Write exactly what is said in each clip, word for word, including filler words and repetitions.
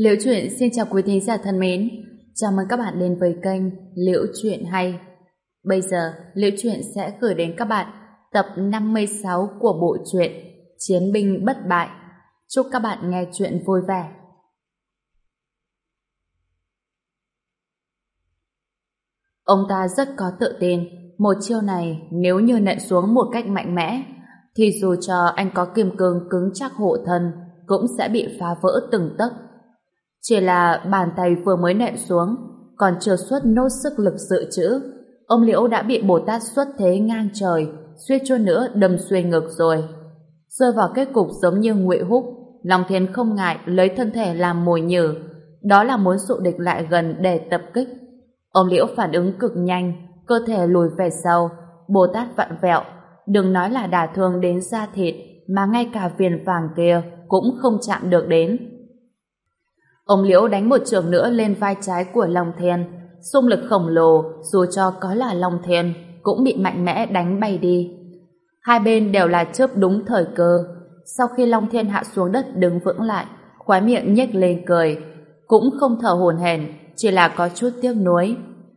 Liễu Chuyện xin chào quý thính giả thân mến. Chào mừng các bạn đến với kênh Liễu Chuyện Hay. Bây giờ, Liễu Chuyện sẽ gửi đến các bạn tập năm mươi sáu của bộ truyện Chiến binh bất bại. Chúc các bạn nghe chuyện vui vẻ. Ông ta rất có tự tin, một chiêu này nếu như nện xuống một cách mạnh mẽ, thì dù cho anh có kim cương cứng chắc hộ thân, cũng sẽ bị phá vỡ từng tấc. Chỉ là bàn tay vừa mới nện xuống, còn chưa xuất nốt sức lực dự trữ, ông Liễu đã bị Bồ Tát xuất thế ngang trời, suýt chút nữa đâm xuyên ngực rồi. Rơi vào kết cục giống như Ngụy Húc, Long Thiên không ngại lấy thân thể làm mồi nhử, đó là muốn dụ địch lại gần để tập kích. Ông Liễu phản ứng cực nhanh, cơ thể lùi về sau, Bồ Tát vặn vẹo, đừng nói là đả thương đến da thịt, mà ngay cả viền vàng kia cũng không chạm được đến. Ông Liễu đánh một chưởng nữa lên vai trái của Long Thiên, xung lực khổng lồ, dù cho có là Long Thiên cũng bị mạnh mẽ đánh bay đi. Hai bên đều là chớp đúng thời cơ. Sau khi Long Thiên hạ xuống đất đứng vững lại, khóe miệng nhếch lên cười, cũng không thở hổn hển, chỉ là có chút tiếc nuối.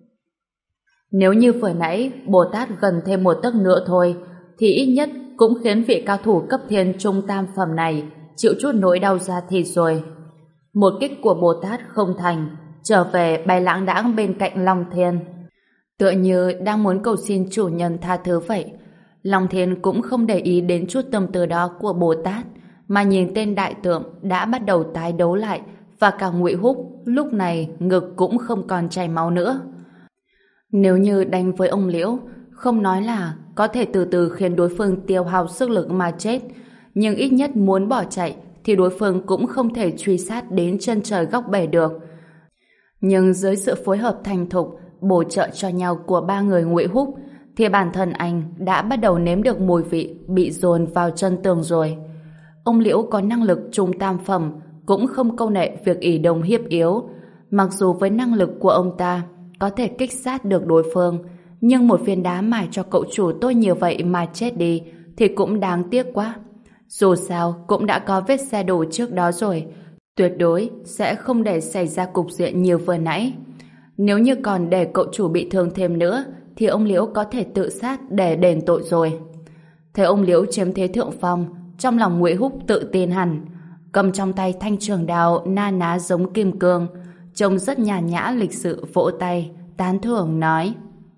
Nếu như vừa nãy Bồ Tát gần thêm một tấc nữa thôi, thì ít nhất cũng khiến vị cao thủ cấp thiên trung tam phẩm này chịu chút nỗi đau da thịt rồi. Một kích của Bồ Tát không thành, trở về bay lãng đãng bên cạnh Long Thiên, tựa như đang muốn cầu xin chủ nhân tha thứ vậy. Long Thiên cũng không để ý đến chút tâm tư đó của Bồ Tát, mà nhìn tên đại tượng đã bắt đầu tái đấu lại, và cả Ngụy Húc lúc này ngực cũng không còn chảy máu nữa. Nếu như đánh với ông Liễu, không nói là có thể từ từ khiến đối phương tiêu hao sức lực mà chết, nhưng ít nhất muốn bỏ chạy thì đối phương cũng không thể truy sát đến chân trời góc bể được. Nhưng dưới sự phối hợp thành thục, bổ trợ cho nhau của ba người Ngụy Húc, thì bản thân anh đã bắt đầu nếm được mùi vị bị dồn vào chân tường rồi. Ông Liễu có năng lực trung tam phẩm, cũng không câu nệ việc ỷ đồng hiếp yếu. Mặc dù với năng lực của ông ta có thể kích sát được đối phương, nhưng một viên đá mài cho cậu chủ tôi nhiều vậy mà chết đi thì cũng đáng tiếc quá. Dù sao cũng đã có vết xe đổ trước đó rồi, tuyệt đối sẽ không để xảy ra cục diện như vừa nãy. Nếu như còn để cậu chủ bị thương thêm nữa thì ông Liễu có thể tự sát để đền tội rồi. Thấy ông Liễu chiếm thế thượng phong, trong lòng Ngụy Húc tự tin hẳn, cầm trong tay thanh trường đao na ná giống kim cương, trông rất nhàn nhã lịch sự, vỗ tay tán thưởng nói: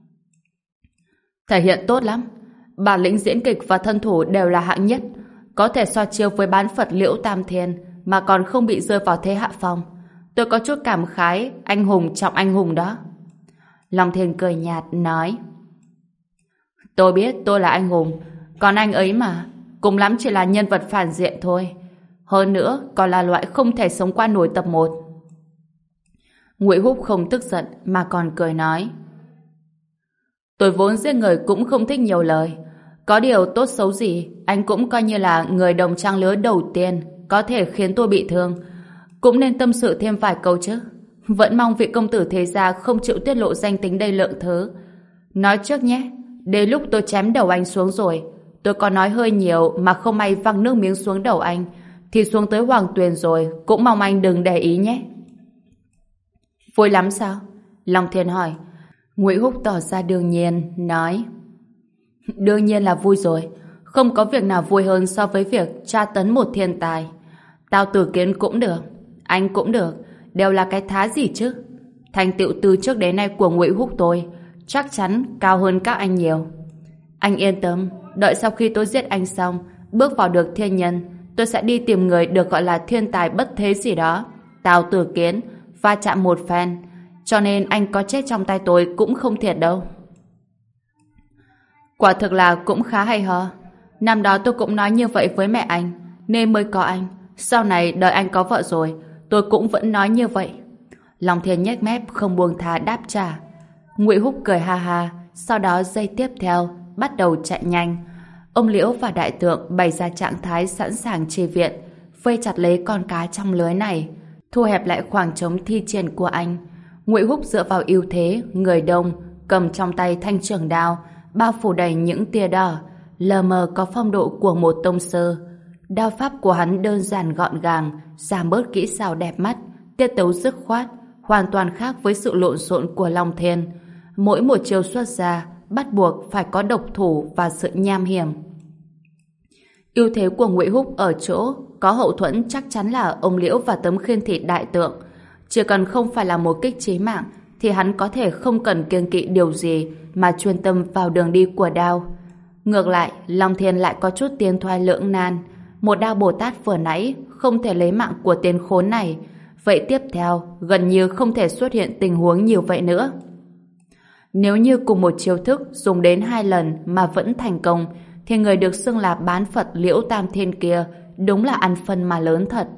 thể hiện tốt lắm, bản lĩnh diễn kịch và thân thủ đều là hạng nhất, có thể so chiêu với bán Phật Liễu Tam Thiên mà còn không bị rơi vào thế hạ phong. Tôi có chút cảm khái anh hùng trọng anh hùng đó. Long Thiên cười nhạt nói: tôi biết tôi là anh hùng, còn anh ấy mà cùng lắm chỉ là nhân vật phản diện thôi, hơn nữa còn là loại không thể sống qua nổi tập một. Ngụy Húc không tức giận mà còn cười nói: tôi vốn giết người cũng không thích nhiều lời, có điều tốt xấu gì anh cũng coi như là người đồng trang lứa đầu tiên có thể khiến tôi bị thương, cũng nên tâm sự thêm vài câu chứ. Vẫn mong vị công tử thế gia không chịu tiết lộ danh tính đây lượng thứ. Nói trước nhé, đến lúc tôi chém đầu anh xuống rồi, tôi có nói hơi nhiều mà không may văng nước miếng xuống đầu anh, thì xuống tới Hoàng Tuyền rồi, cũng mong anh đừng để ý nhé. Vui lắm sao? Long Thiên hỏi. Ngụy Húc tỏ ra đương nhiên, nói: đương nhiên là vui rồi, không có việc nào vui hơn so với việc tra tấn một thiên tài. Tao Tử Kiến cũng được, anh cũng được, đều là cái thá gì chứ. Thành tựu từ trước đến nay của Ngụy Húc tôi chắc chắn cao hơn các anh nhiều. Anh yên tâm, đợi sau khi tôi giết anh xong, bước vào được thiên nhân, tôi sẽ đi tìm người được gọi là thiên tài bất thế gì đó, Tào Tử Kiến, va chạm một phen, cho nên anh có chết trong tay tôi cũng không thiệt đâu. Quả thực là cũng khá hay ho. Năm đó tôi cũng nói như vậy với mẹ anh, nên mới có anh. Sau này đợi anh có vợ rồi, tôi cũng vẫn nói như vậy. Long Thiên nhếch mép không buông tha đáp trả. Ngụy Húc cười ha ha, sau đó giây tiếp theo bắt đầu chạy nhanh. Ông Liễu và đại tượng bày ra trạng thái sẵn sàng chi viện, vây chặt lấy con cá trong lưới này, thu hẹp lại khoảng trống thi triển của anh. Ngụy Húc dựa vào ưu thế người đông, cầm trong tay thanh trường đao, bao phủ đầy những tia đỏ, lờ mờ có phong độ của một tông sư. Đao pháp của hắn đơn giản gọn gàng, giảm bớt kỹ xảo đẹp mắt, tiết tấu dứt khoát, hoàn toàn khác với sự lộn xộn của Long Thiên. Mỗi một chiêu xuất ra, bắt buộc phải có độc thủ và sự nham hiểm. Ưu thế của Ngụy Húc ở chỗ có hậu thuẫn chắc chắn là ông Liễu và tấm khiên thị đại tượng. Chỉ cần không phải là một kích chí mạng thì hắn có thể không cần kiêng kỵ điều gì mà chuyên tâm vào đường đi của đao. Ngược lại, Long Thiên lại có chút tiến thoái lưỡng nan. Một đao Bồ Tát vừa nãy không thể lấy mạng của tên khốn này. Vậy tiếp theo, gần như không thể xuất hiện tình huống nhiều vậy nữa. Nếu như cùng một chiêu thức dùng đến hai lần mà vẫn thành công, thì người được xưng là bán Phật Liễu Tam Thiên kia đúng là ăn phân mà lớn thật.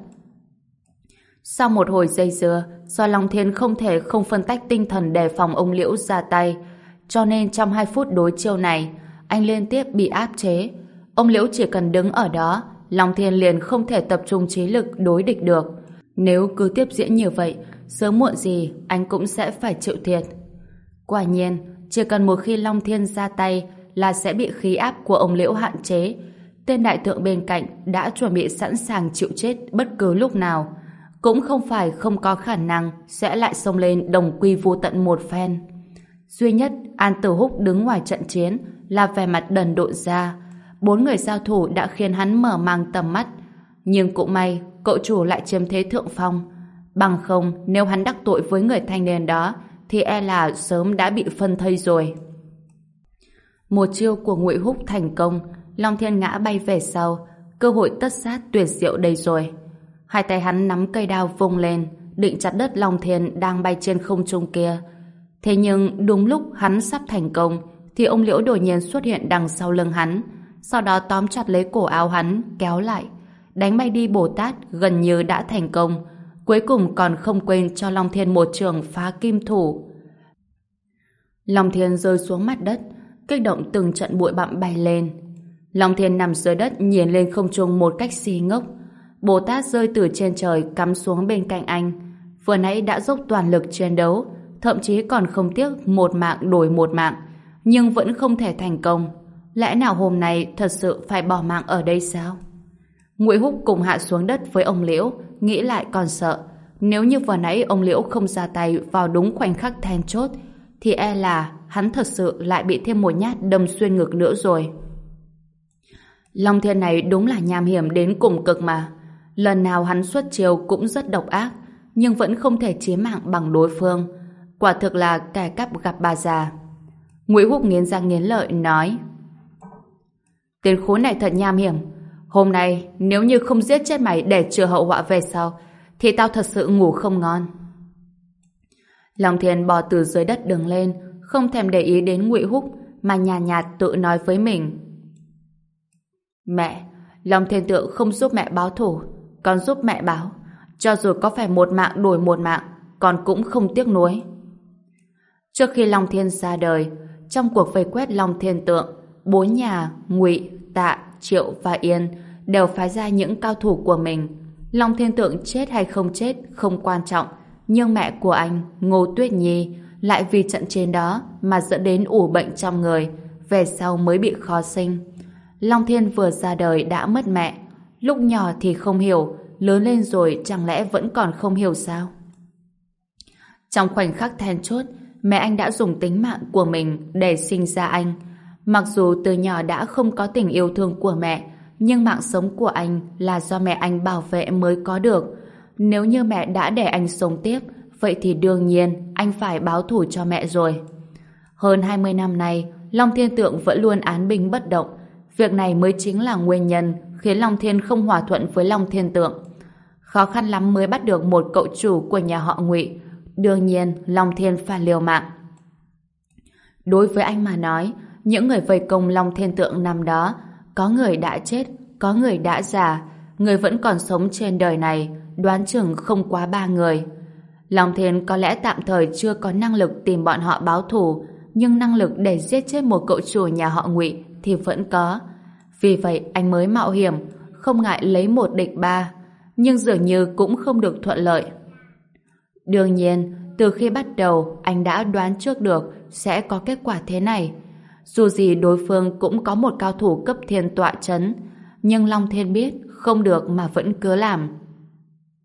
Sau một hồi dây dưa, do Long Thiên không thể không phân tách tinh thần đề phòng ông Liễu ra tay, cho nên trong hai phút đối chiêu này, anh liên tiếp bị áp chế. Ông Liễu chỉ cần đứng ở đó, Long Thiên liền không thể tập trung trí lực đối địch được. Nếu cứ tiếp diễn như vậy, sớm muộn gì anh cũng sẽ phải chịu thiệt. Quả nhiên, chỉ cần một khi Long Thiên ra tay là sẽ bị khí áp của ông Liễu hạn chế. Tên đại tượng bên cạnh đã chuẩn bị sẵn sàng chịu chết bất cứ lúc nào. Cũng không phải không có khả năng sẽ lại xông lên đồng quy vô tận một phen. Duy nhất An Tử Húc đứng ngoài trận chiến là vẻ mặt đần độn ra. Bốn người giao thủ đã khiến hắn mở mang tầm mắt. Nhưng cũng may cậu chủ lại chiếm thế thượng phong. Bằng không, nếu hắn đắc tội với người thanh niên đó thì e là sớm đã bị phân thây rồi. Một chiêu của Ngụy Húc thành công, Long Thiên ngã bay về sau, cơ hội tất sát tuyệt diệu đây rồi. Hai tay hắn nắm cây đao vung lên, định chặt đứt Long Thiên đang bay trên không trung kia. Thế nhưng đúng lúc hắn sắp thành công, thì ông Liễu đột nhiên xuất hiện đằng sau lưng hắn, sau đó tóm chặt lấy cổ áo hắn, kéo lại, đánh bay đi Bồ Tát gần như đã thành công. Cuối cùng còn không quên cho Long Thiên một trường phá kim thủ. Long Thiên rơi xuống mặt đất, kích động từng trận bụi bặm bay lên. Long Thiên nằm dưới đất nhìn lên không trung một cách si ngốc. Bồ Tát rơi từ trên trời cắm xuống bên cạnh anh. Vừa nãy đã dốc toàn lực chiến đấu, thậm chí còn không tiếc một mạng đổi một mạng, nhưng vẫn không thể thành công. Lẽ nào hôm nay thật sự phải bỏ mạng ở đây sao? Ngụy Húc cùng hạ xuống đất với ông Liễu, nghĩ lại còn sợ. Nếu như vừa nãy ông Liễu không ra tay vào đúng khoảnh khắc then chốt, thì e là hắn thật sự lại bị thêm một nhát đâm xuyên ngực nữa rồi. Long Thiên này đúng là nham hiểm đến cùng cực mà. Lần nào hắn xuất chiêu cũng rất độc ác, nhưng vẫn không thể chí mạng bằng đối phương. Quả thực là kẻ cắp gặp bà già. Ngụy Húc nghiến răng nghiến lợi nói: Tên khốn này thật nham hiểm. Hôm nay nếu như không giết chết mày để chừa hậu họa về sau, thì tao thật sự ngủ không ngon. Long Thiên bò từ dưới đất đứng lên, không thèm để ý đến Ngụy Húc, mà nhàn nhạt, nhạt tự nói với mình: Mẹ, Long Thiên Tượng không giúp mẹ báo thù, còn giúp mẹ báo. Cho dù có phải một mạng đổi một mạng, con cũng không tiếc nuối. Trước khi Long Thiên ra đời, trong cuộc vây quét Long Thiên Tượng, bốn nhà Ngụy, Tạ, Triệu và Yên đều phái ra những cao thủ của mình. Long Thiên Tượng chết hay không chết không quan trọng, nhưng mẹ của anh, Ngô Tuyết Nhi, lại vì trận chiến đó mà dẫn đến ủ bệnh trong người, về sau mới bị khó sinh. Long Thiên vừa ra đời đã mất mẹ, lúc nhỏ thì không hiểu, lớn lên rồi chẳng lẽ vẫn còn không hiểu sao? Trong khoảnh khắc then chốt, mẹ anh đã dùng tính mạng của mình để sinh ra anh. Mặc dù từ nhỏ đã không có tình yêu thương của mẹ, nhưng mạng sống của anh là do mẹ anh bảo vệ mới có được. Nếu như mẹ đã để anh sống tiếp, vậy thì đương nhiên anh phải báo thù cho mẹ rồi. Hơn hai mươi năm nay, Long Thiên Tượng vẫn luôn án binh bất động. Việc này mới chính là nguyên nhân khiến Long Thiên không hòa thuận với Long Thiên Tượng. Khó khăn lắm mới bắt được một cậu chủ của nhà họ Ngụy. Đương nhiên, Long Thiên phải liều mạng. Đối với anh mà nói, những người vây công Long Thiên Tượng năm đó, có người đã chết, có người đã già, người vẫn còn sống trên đời này, đoán chừng không quá ba người. Long Thiên có lẽ tạm thời chưa có năng lực tìm bọn họ báo thù, nhưng năng lực để giết chết một cậu chủ nhà họ Ngụy thì vẫn có. Vì vậy anh mới mạo hiểm, không ngại lấy một địch ba, nhưng dường như cũng không được thuận lợi. Đương nhiên, từ khi bắt đầu anh đã đoán trước được sẽ có kết quả thế này. Dù gì đối phương cũng có một cao thủ cấp thiên tọa chấn, nhưng Long Thiên biết không được mà vẫn cứ làm.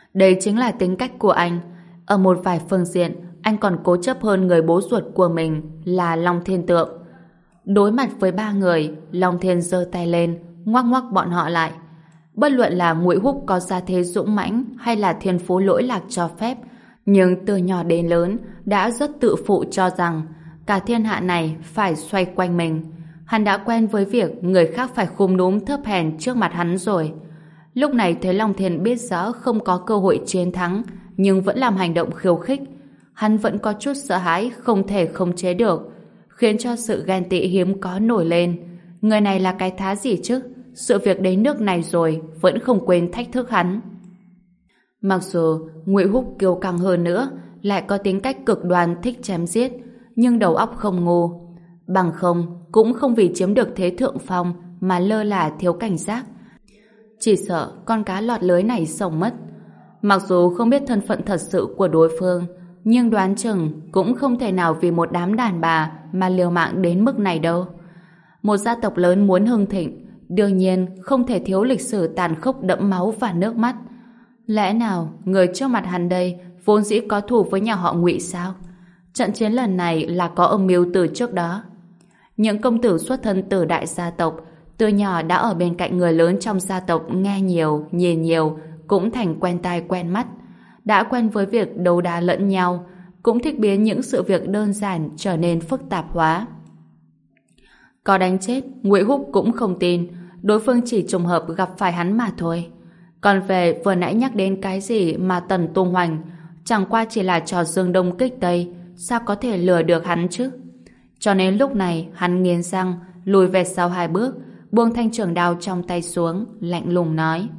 Đây chính là tính cách của anh. Ở một vài phương diện, anh còn cố chấp hơn người bố ruột của mình là Long Thiên Tượng. Đối mặt với ba người, Long Thiên giơ tay lên, ngoắc ngoắc bọn họ lại. Bất luận là Ngụy Húc có gia thế dũng mãnh hay là thiên phú lỗi lạc cho phép, nhưng từ nhỏ đến lớn đã rất tự phụ cho rằng cả thiên hạ này phải xoay quanh mình. Hắn đã quen với việc người khác phải khúm núm thấp hèn trước mặt hắn rồi. Lúc này thấy Long Thiên biết rõ không có cơ hội chiến thắng, nhưng vẫn làm hành động khiêu khích. Hắn vẫn có chút sợ hãi không thể khống chế được, khiến cho sự ghen tị hiếm có nổi lên. Người này là cái thá gì chứ? Sự việc đến nước này rồi vẫn không quên thách thức hắn. Mặc dù Ngụy Húc kiêu căng hơn nữa, lại có tính cách cực đoan thích chém giết, nhưng đầu óc không ngu. Bằng không, cũng không vì chiếm được thế thượng phong mà lơ là thiếu cảnh giác. Chỉ sợ con cá lọt lưới này sống mất. Mặc dù không biết thân phận thật sự của đối phương, nhưng đoán chừng cũng không thể nào vì một đám đàn bà mà liều mạng đến mức này đâu. Một gia tộc lớn muốn hưng thịnh, đương nhiên không thể thiếu lịch sử tàn khốc đẫm máu và nước mắt. Lẽ nào người trước mặt hắn đây vốn dĩ có thù với nhà họ Ngụy sao? Trận chiến lần này là có âm mưu từ trước đó. Những công tử xuất thân từ đại gia tộc, từ nhỏ đã ở bên cạnh người lớn trong gia tộc, nghe nhiều, nhìn nhiều, cũng thành quen tai quen mắt. Đã quen với việc đấu đá lẫn nhau, cũng thích biến những sự việc đơn giản trở nên phức tạp hóa. Có đánh chết, Ngụy Húc cũng không tin, đối phương chỉ trùng hợp gặp phải hắn mà thôi. Còn về vừa nãy nhắc đến cái gì mà Tần tung hoành, chẳng qua chỉ là trò dương đông kích tây, sao có thể lừa được hắn chứ? Cho nên lúc này hắn nghiến răng, lùi về sau hai bước, buông thanh trường đao trong tay xuống, lạnh lùng nói: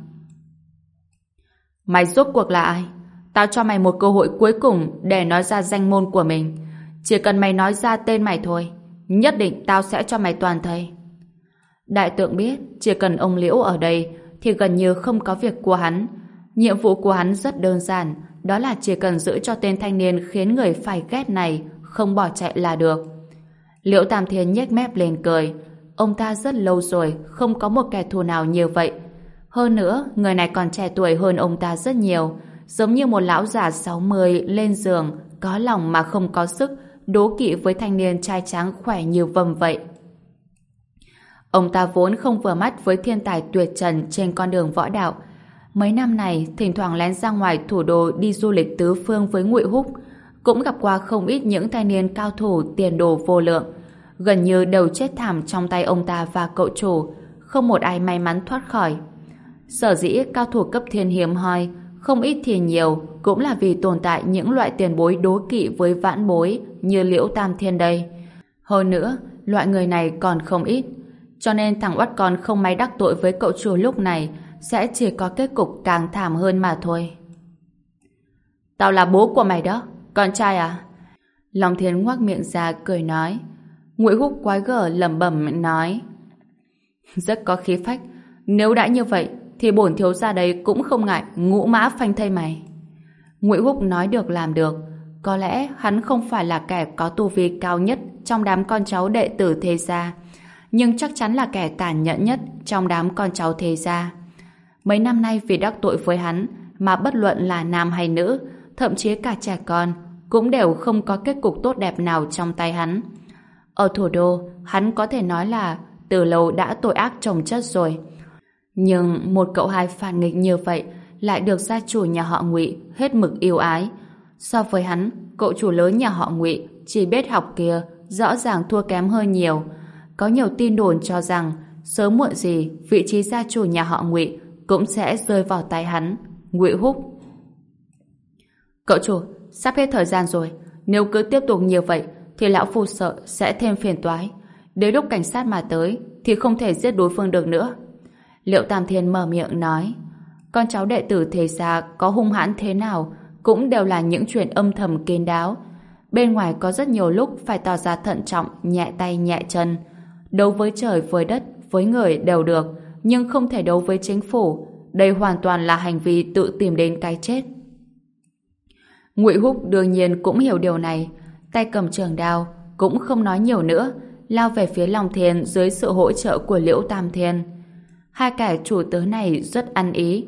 Mày rốt cuộc là ai? Tao cho mày một cơ hội cuối cùng để nói ra danh môn của mình. Chỉ cần mày nói ra tên mày thôi, nhất định tao sẽ cho mày toàn thây. Đại tượng biết chỉ cần ông Liễu ở đây thì gần như không có việc của hắn. Nhiệm vụ của hắn rất đơn giản, đó là chỉ cần giữ cho tên thanh niên khiến người phải ghét này không bỏ chạy là được. Liễu Tam Thiên nhếch mép lên cười. Ông ta rất lâu rồi không có một kẻ thù nào như vậy. Hơn nữa, người này còn trẻ tuổi hơn ông ta rất nhiều, giống như một lão già sáu mươi lên giường, có lòng mà không có sức, đố kỵ với thanh niên trai tráng khỏe như vầm vậy. Ông ta vốn không vừa mắt với thiên tài tuyệt trần trên con đường võ đạo. Mấy năm này, thỉnh thoảng lén ra ngoài thủ đô đi du lịch tứ phương với Ngụy Húc, cũng gặp qua không ít những thanh niên cao thủ tiền đồ vô lượng, gần như đều chết thảm trong tay ông ta và cậu chủ, không một ai may mắn thoát khỏi. Sở dĩ cao thủ cấp thiên hiếm hoi, không ít thì nhiều, cũng là vì tồn tại những loại tiền bối đố kỵ với vãn bối như Liễu Tam Thiên đây. Hơn nữa, loại người này còn không ít, cho nên thằng oắt con không may đắc tội với cậu chủ lúc này sẽ chỉ có kết cục càng thảm hơn mà thôi. Tao là bố của mày đó, con trai à? Long Thiên ngoác miệng ra cười nói. Ngụy Húc quái gở lẩm bẩm nói: Rất có khí phách, nếu đã như vậy thì bổn thiếu gia đây cũng không ngại ngũ mã phanh thây mày. Ngụy Húc nói được làm được, có lẽ hắn không phải là kẻ có tu vi cao nhất trong đám con cháu đệ tử thế gia, nhưng chắc chắn là kẻ tàn nhẫn nhất trong đám con cháu thế gia. Mấy năm nay vì đắc tội với hắn mà bất luận là nam hay nữ, thậm chí cả trẻ con, cũng đều không có kết cục tốt đẹp nào trong tay hắn. Ở thủ đô, hắn có thể nói là từ lâu đã tội ác chồng chất rồi. Nhưng một cậu hai phản nghịch như vậy lại được gia chủ nhà họ Ngụy hết mực yêu ái. So với hắn, cậu chủ lớn nhà họ Ngụy chỉ biết học kia rõ ràng thua kém hơn nhiều. Có nhiều tin đồn cho rằng sớm muộn gì vị trí gia chủ nhà họ Ngụy cũng sẽ rơi vào tay hắn, Ngụy Húc. Cậu chủ, sắp hết thời gian rồi, nếu cứ tiếp tục như vậy thì lão phu sợ sẽ thêm phiền toái. Đến lúc cảnh sát mà tới thì không thể giết đối phương được nữa. Liễu Tam Thiên mở miệng nói. Con cháu đệ tử thế gia có hung hãn thế nào cũng đều là những chuyện âm thầm kín đáo. Bên ngoài có rất nhiều lúc phải tỏ ra thận trọng, nhẹ tay nhẹ chân. Đấu với trời với đất, với người đều được, nhưng không thể đấu với chính phủ. Đây hoàn toàn là hành vi tự tìm đến cái chết. Ngụy Húc đương nhiên cũng hiểu điều này, tay cầm trường đao, cũng không nói nhiều nữa, lao về phía Long Thiên dưới sự hỗ trợ của Liễu Tam Thiên. Hai kẻ chủ tớ này rất ăn ý.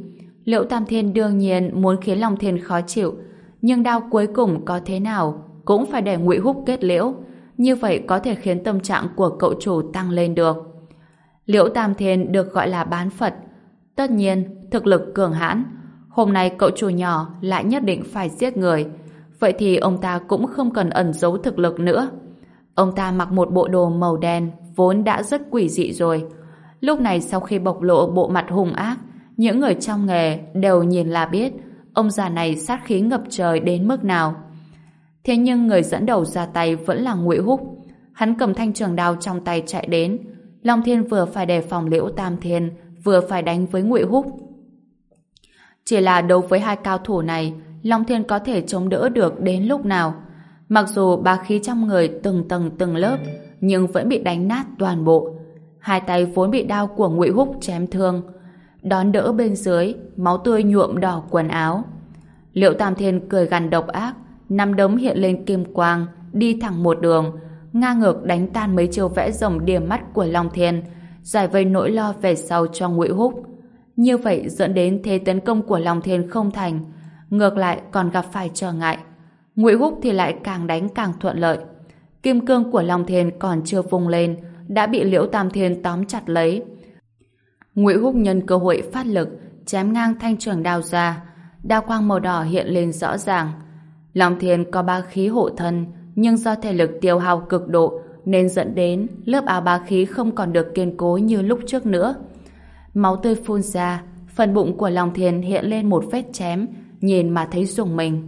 Liễu Tam Thiên đương nhiên muốn khiến Long Thiên khó chịu, nhưng đao cuối cùng có thế nào cũng phải để Ngụy Húc kết liễu, như vậy có thể khiến tâm trạng của cậu chủ tăng lên được. Liễu Tam Thiên được gọi là bán Phật, tất nhiên thực lực cường hãn. Hôm nay cậu chủ nhỏ lại nhất định phải giết người, vậy thì ông ta cũng không cần ẩn giấu thực lực nữa. Ông ta mặc một bộ đồ màu đen vốn đã rất quỷ dị rồi. Lúc này sau khi bộc lộ bộ mặt hung ác, những người trong nghề đều nhìn là biết ông già này sát khí ngập trời đến mức nào. Thế nhưng người dẫn đầu ra tay vẫn là Ngụy Húc. Hắn cầm thanh trường đao trong tay chạy đến. Long Thiên vừa phải đề phòng Liễu Tam Thiên, vừa phải đánh với Ngụy Húc. Chỉ là đấu với hai cao thủ này, Long Thiên có thể chống đỡ được đến lúc nào? Mặc dù bá khí trong người từng tầng từng lớp, nhưng vẫn bị đánh nát toàn bộ. Hai tay vốn bị đao của Ngụy Húc chém thương, đón đỡ bên dưới, máu tươi nhuộm đỏ quần áo. Liễu Tam Thiên cười gằn độc ác, nắm đấm hiện lên kim quang, đi thẳng một đường, ngang ngược đánh tan mấy chiêu vẽ rồng điểm mắt của Long Thiên, giải vây nỗi lo về sau cho Ngụy Húc. Như vậy dẫn đến thế tấn công của Long Thiên không thành, ngược lại còn gặp phải trở ngại. Ngụy Húc thì lại càng đánh càng thuận lợi. Kim cương của Long Thiên còn chưa vung lên, đã bị Liễu Tam Thiên tóm chặt lấy. Ngụy Húc nhân cơ hội phát lực, chém ngang thanh trường đao ra, đao quang màu đỏ hiện lên rõ ràng. Long Thiên có ba khí hộ thân, nhưng do thể lực tiêu hao cực độ nên dẫn đến lớp áo bá khí không còn được kiên cố như lúc trước nữa. Máu tươi phun ra, phần bụng của Long Thiên hiện lên một vết chém, nhìn mà thấy rùng mình.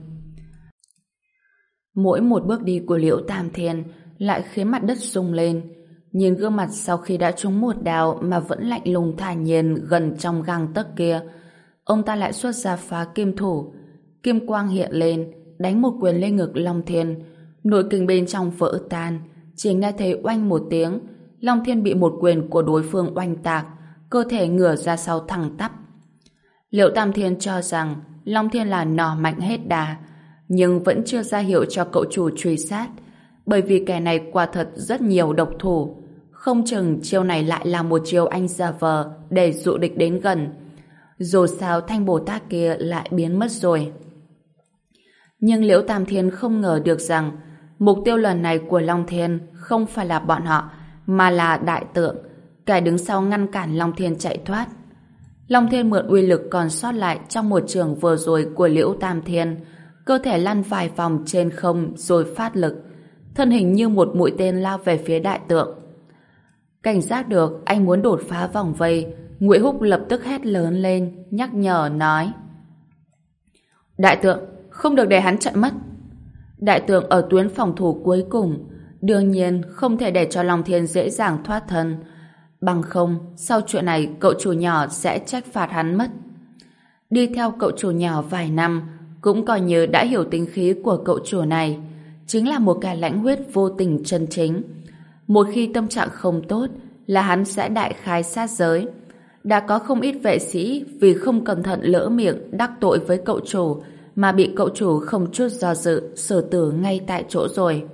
Mỗi một bước đi của Liễu Tam Thiên lại khiến mặt đất rung lên. Nhìn gương mặt sau khi đã trúng một đao mà vẫn lạnh lùng thản nhiên gần trong gang tấc kia, ông ta lại xuất ra phá kim thủ. Kim quang hiện lên, đánh một quyền lên ngực Long Thiên. Nội kình bên trong vỡ tan, chỉ nghe thấy oanh một tiếng, Long Thiên bị một quyền của đối phương oanh tạc, cơ thể ngửa ra sau thẳng tắp. Liễu Tam Thiên cho rằng Long Thiên là nỏ mạnh hết đà, nhưng vẫn chưa ra hiệu cho cậu chủ truy sát, bởi vì kẻ này quả thật rất nhiều độc thủ. Không chừng chiêu này lại là một chiêu anh giả vờ để dụ địch đến gần. Dù sao thanh Bồ Tát kia lại biến mất rồi. Nhưng Liễu Tam Thiên không ngờ được rằng mục tiêu lần này của Long Thiên không phải là bọn họ, mà là Đại Tượng, kẻ đứng sau ngăn cản Long Thiên chạy thoát. Long Thiên mượn uy lực còn sót lại trong một trường vừa rồi của Liễu Tam Thiên, cơ thể lăn vài vòng trên không rồi phát lực, thân hình như một mũi tên lao về phía Đại Tượng. Cảnh giác được anh muốn đột phá vòng vây, Ngụy Húc lập tức hét lớn lên, nhắc nhở nói: Đại Tượng, không được để hắn chạy mất. Đại Tượng ở tuyến phòng thủ cuối cùng, đương nhiên không thể để cho Long Thiên dễ dàng thoát thân, bằng không sau chuyện này cậu chủ nhỏ sẽ trách phạt hắn mất. Đi theo cậu chủ nhỏ vài năm cũng coi như đã hiểu tính khí của cậu chủ này, chính là một kẻ lãnh huyết vô tình chân chính. Một khi tâm trạng không tốt là hắn sẽ đại khai sát giới. Đã có không ít vệ sĩ vì không cẩn thận lỡ miệng đắc tội với cậu chủ mà bị cậu chủ không chút do dự xử tử ngay tại chỗ rồi.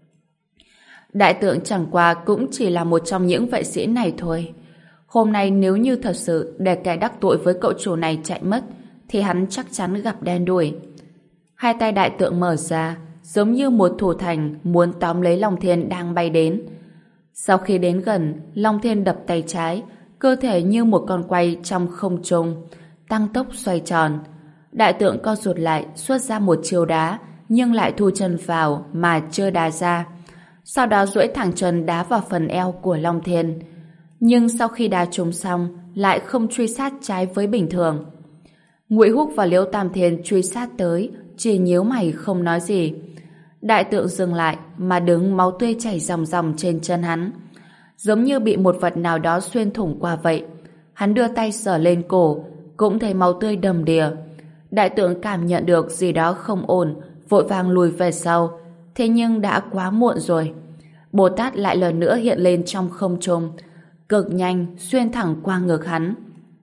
Đại Tượng chẳng qua cũng chỉ là một trong những vệ sĩ này thôi. Hôm nay nếu như thật sự để kẻ đắc tội với cậu chủ này chạy mất thì hắn chắc chắn gặp đen đuổi. Hai tay Đại Tượng mở ra, giống như một thủ thành muốn tóm lấy Long Thiên đang bay đến. Sau khi đến gần, Long Thiên đập tay trái, cơ thể như một con quay trong không trung, tăng tốc xoay tròn. Đại Tượng co rụt lại, xuất ra một chiêu đá, nhưng lại thu chân vào mà chưa đá ra. Sau đó duỗi thẳng chân đá vào phần eo của Long Thiên. Nhưng sau khi đá trúng xong, lại không truy sát trái với bình thường. Ngụy Húc và Liễu Tam Thiên truy sát tới, chỉ nhíu mày không nói gì. Đại Tượng dừng lại mà đứng, máu tươi chảy ròng ròng trên chân hắn, giống như bị một vật nào đó xuyên thủng qua vậy. Hắn đưa tay sờ lên cổ, cũng thấy máu tươi đầm đìa. Đại Tượng cảm nhận được gì đó không ổn, vội vàng lùi về sau. Thế nhưng đã quá muộn rồi. Bồ Tát lại lần nữa hiện lên trong không trung, cực nhanh xuyên thẳng qua ngực hắn.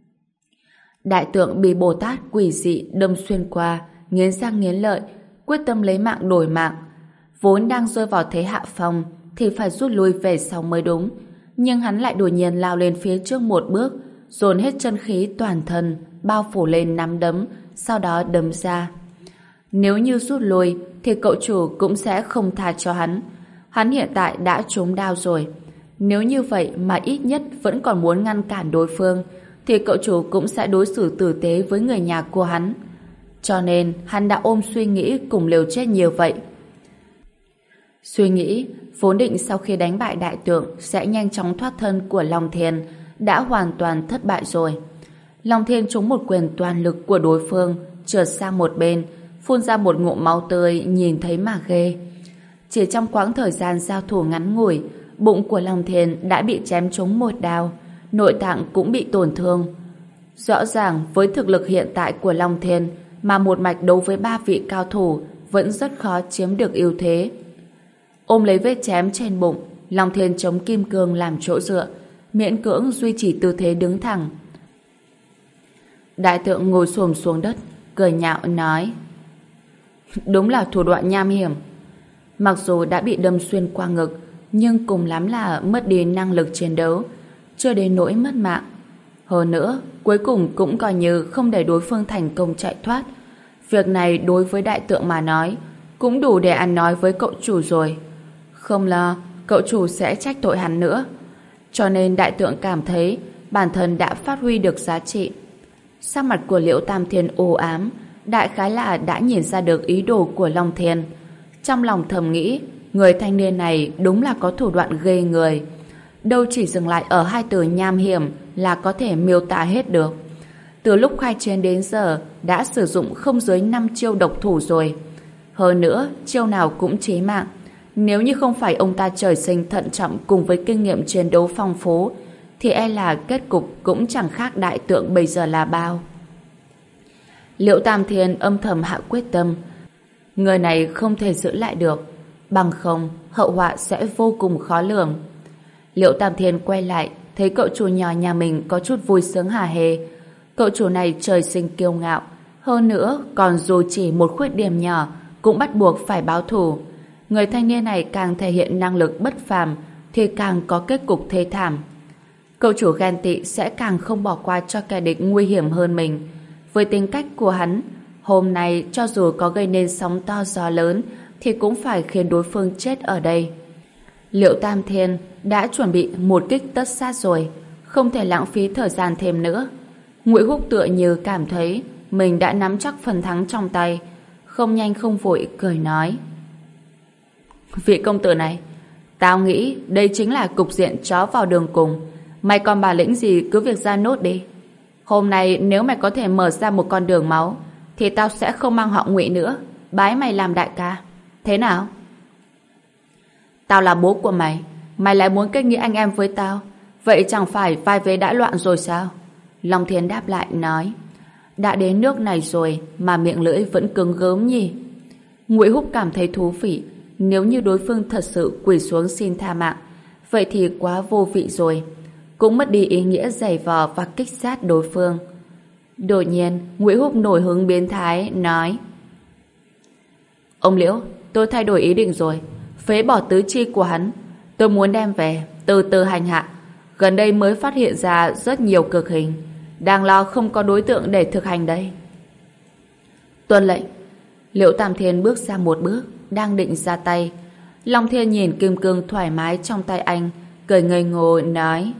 Đại Tượng bị Bồ Tát quỷ dị đâm xuyên qua, nghiến răng nghiến lợi, quyết tâm lấy mạng đổi mạng. Vốn đang rơi vào thế hạ phong thì phải rút lui về sau mới đúng, nhưng hắn lại đột nhiên lao lên phía trước một bước, dồn hết chân khí toàn thân, bao phủ lên nắm đấm, sau đó đấm ra. Nếu như rút lui, thì cậu chủ cũng sẽ không tha cho hắn. Hắn hiện tại đã trúng đao rồi. Nếu như vậy mà ít nhất vẫn còn muốn ngăn cản đối phương, thì cậu chủ cũng sẽ đối xử tử tế với người nhà của hắn. Cho nên, hắn đã ôm suy nghĩ cùng liều chết nhiều vậy. Suy nghĩ, vốn định sau khi đánh bại đại tượng sẽ nhanh chóng thoát thân của Long Thiên, đã hoàn toàn thất bại rồi. Long Thiên trúng một quyền toàn lực của đối phương, trượt sang một bên, phun ra một ngụm máu tươi nhìn thấy mà ghê. Chỉ trong quãng thời gian giao thủ ngắn ngủi, bụng của Long Thiên đã bị chém trúng một đao, nội tạng cũng bị tổn thương. Rõ ràng với thực lực hiện tại của Long Thiên mà một mạch đấu với ba vị cao thủ vẫn rất khó chiếm được ưu thế. Ôm lấy vết chém trên bụng, Long Thiên chống kim cương làm chỗ dựa, miễn cưỡng duy trì tư thế đứng thẳng. Đại tượng ngồi xổm xuống đất, cười nhạo nói: đúng là thủ đoạn nham hiểm. Mặc dù đã bị đâm xuyên qua ngực, nhưng cùng lắm là mất đi năng lực chiến đấu, chưa đến nỗi mất mạng. Hơn nữa, cuối cùng cũng coi như không để đối phương thành công chạy thoát. Việc này đối với đại tượng mà nói cũng đủ để ăn nói với cậu chủ rồi. Không lo cậu chủ sẽ trách tội hắn nữa. Cho nên đại tượng cảm thấy bản thân đã phát huy được giá trị. Sắc mặt của Liễu Tam Thiên u ám, đại khái là đã nhìn ra được ý đồ của Long Thiên. Trong lòng thầm nghĩ, người thanh niên này đúng là có thủ đoạn ghê người. Đâu chỉ dừng lại ở hai từ nham hiểm là có thể miêu tả hết được. Từ lúc khai chiến đến giờ đã sử dụng không dưới năm chiêu độc thủ rồi. Hơn nữa, chiêu nào cũng chí mạng. Nếu như không phải ông ta trời sinh thận trọng cùng với kinh nghiệm chiến đấu phong phú, thì e là kết cục cũng chẳng khác đại tượng bây giờ là bao. Liễu Tam Thiên âm thầm hạ quyết tâm. Người này không thể giữ lại được, bằng không hậu họa sẽ vô cùng khó lường. Liễu Tam Thiên quay lại, thấy cậu chủ nhỏ nhà mình có chút vui sướng hả hê. Cậu chủ này trời sinh kiêu ngạo, hơn nữa còn dù chỉ một khuyết điểm nhỏ cũng bắt buộc phải báo thù. Người thanh niên này càng thể hiện năng lực bất phàm thì càng có kết cục thê thảm. Cậu chủ ghen tị sẽ càng không bỏ qua cho kẻ địch nguy hiểm hơn mình. Với tính cách của hắn, hôm nay cho dù có gây nên sóng to gió lớn thì cũng phải khiến đối phương chết ở đây. Liễu Tam Thiên đã chuẩn bị một kích tất sát rồi, không thể lãng phí thời gian thêm nữa. Ngụy Húc tựa như cảm thấy mình đã nắm chắc phần thắng trong tay, không nhanh không vội cười nói: vị công tử này, tao nghĩ đây chính là cục diện chó vào đường cùng. Mày còn bản lĩnh gì cứ việc ra nốt đi. Hôm nay nếu mày có thể mở ra một con đường máu thì tao sẽ không mang họ Ngụy nữa, bái mày làm đại ca. Thế nào? Tao là bố của mày, mày lại muốn kết nghĩa anh em với tao, vậy chẳng phải vai vế đã loạn rồi sao? Long Thiên đáp lại nói: đã đến nước này rồi mà miệng lưỡi vẫn cứng gớm nhỉ. Ngụy Húc cảm thấy thú vị. Nếu như đối phương thật sự quỳ xuống xin tha mạng, vậy thì quá vô vị rồi, cũng mất đi ý nghĩa giày vò và kích sát đối phương. Đột nhiên Ngụy Húc nổi hứng biến thái nói: ông Liễu, tôi thay đổi ý định rồi, phế bỏ tứ chi của hắn, tôi muốn đem về từ từ hành hạ. Gần đây mới phát hiện ra rất nhiều cực hình, đang lo không có đối tượng để thực hành đây. Tuân lệnh. Liễu Tam Thiên bước ra một bước, đang định ra tay. Long Thiên nhìn kim cương thoải mái trong tay anh, cười ngây ngô nói: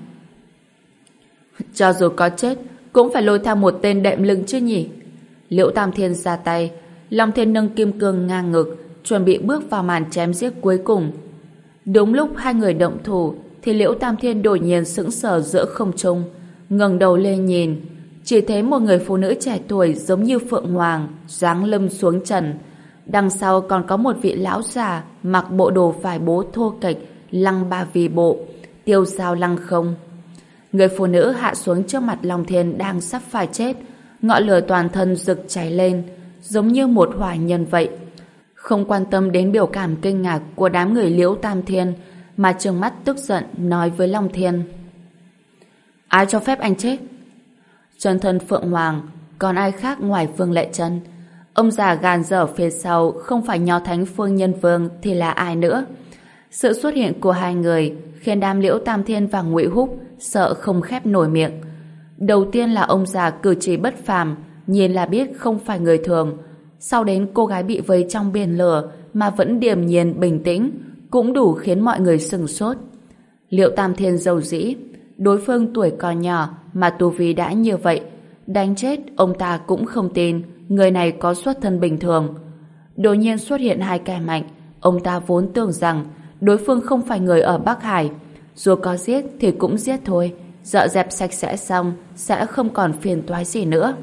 cho dù có chết cũng phải lôi theo một tên đệm lưng chứ nhỉ. Liễu Tam Thiên ra tay, Long Thiên nâng kim cương ngang ngực, chuẩn bị bước vào màn chém giết cuối cùng. Đúng lúc hai người động thủ thì Liễu Tam Thiên đột nhiên sững sờ giữa không trung, ngẩng đầu lên nhìn, chỉ thấy một người phụ nữ trẻ tuổi giống như Phượng Hoàng giáng lâm xuống trần. Đằng sau còn có một vị lão già mặc bộ đồ vải bố thô kệch, lăng ba vì bộ, tiêu dao lăng không. Người phụ nữ hạ xuống trước mặt Long Thiên đang sắp phải chết, ngọn lửa toàn thân rực cháy lên, giống như một hỏa nhân vậy. Không quan tâm đến biểu cảm kinh ngạc của đám người Liễu Tam Thiên, mà trừng mắt tức giận nói với Long Thiên: ai cho phép anh chết? Chân thân Phượng Hoàng, còn ai khác ngoài Phương Lệ Chân? Ông già gàn dở phía sau không phải Nho Thánh Phương Nhân Vương thì là ai nữa? Sự xuất hiện của hai người khiến đám Liễu Tam Thiên và Ngụy Húc sợ không khép nổi miệng. Đầu tiên là ông già cử chỉ bất phàm, nhìn là biết không phải người thường. Sau đến cô gái bị vây trong biển lửa mà vẫn điềm nhiên bình tĩnh, cũng đủ khiến mọi người sửng sốt. Liệu Tam Thiên giàu dĩ, đối phương tuổi còn nhỏ mà tu vi đã như vậy, đánh chết ông ta cũng không tin người này có xuất thân bình thường. Đột nhiên xuất hiện hai kẻ mạnh, ông ta vốn tưởng rằng đối phương không phải người ở Bắc Hải, dù có giết thì cũng giết thôi, dọn dẹp sạch sẽ xong sẽ không còn phiền toái gì nữa.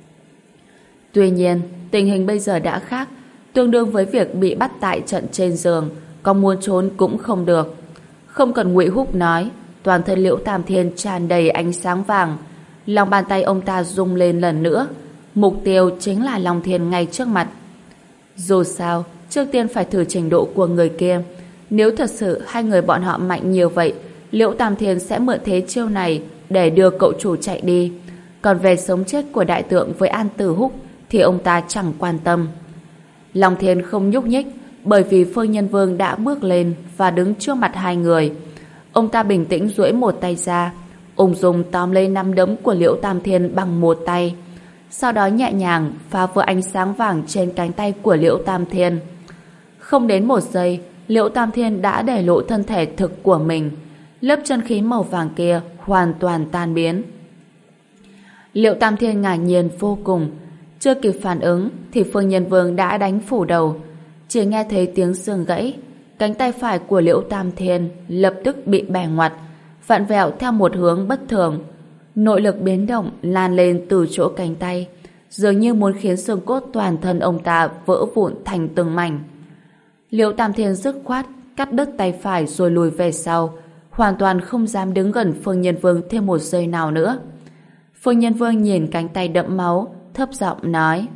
Tuy nhiên, tình hình bây giờ đã khác, tương đương với việc bị bắt tại trận trên giường, có muốn trốn cũng không được. Không cần Ngụy Húc nói, toàn thân Liễu Tam Thiên tràn đầy ánh sáng vàng. Lòng bàn tay ông ta rung lên lần nữa, mục tiêu chính là Long Thiên ngay trước mặt. Dù sao, trước tiên phải thử trình độ của người kia. Nếu thật sự hai người bọn họ mạnh như vậy, Liễu Tam Thiên sẽ mượn thế chiêu này để đưa cậu chủ chạy đi. Còn về sống chết của đại tượng với An Tử Húc thì ông ta chẳng quan tâm. Long Thiên không nhúc nhích, bởi vì Phương Nhân Vương đã bước lên và đứng trước mặt hai người. Ông ta bình tĩnh duỗi một tay ra, ung dung tóm lấy nắm đấm của Liễu Tam Thiên bằng một tay, sau đó nhẹ nhàng phá vỡ ánh sáng vàng trên cánh tay của Liễu Tam Thiên. Không đến một giây, Liễu Tam Thiên đã để lộ thân thể thực của mình. Lớp chân khí màu vàng kia hoàn toàn tan biến. Liễu Tam Thiên ngạc nhiên vô cùng, chưa kịp phản ứng thì Phương Nhân Vương đã đánh phủ đầu. Chỉ nghe thấy tiếng xương gãy, cánh tay phải của Liễu Tam Thiên lập tức bị bẻ ngoặt, vặn vẹo theo một hướng bất thường. Nội lực biến động lan lên từ chỗ cánh tay, dường như muốn khiến xương cốt toàn thân ông ta vỡ vụn thành từng mảnh. Liễu Tam Thiên dứt khoát cắt đứt tay phải rồi lùi về sau, hoàn toàn không dám đứng gần Phương Nhân Vương thêm một giây nào nữa. Phương Nhân Vương nhìn cánh tay đẫm máu, thấp giọng nói: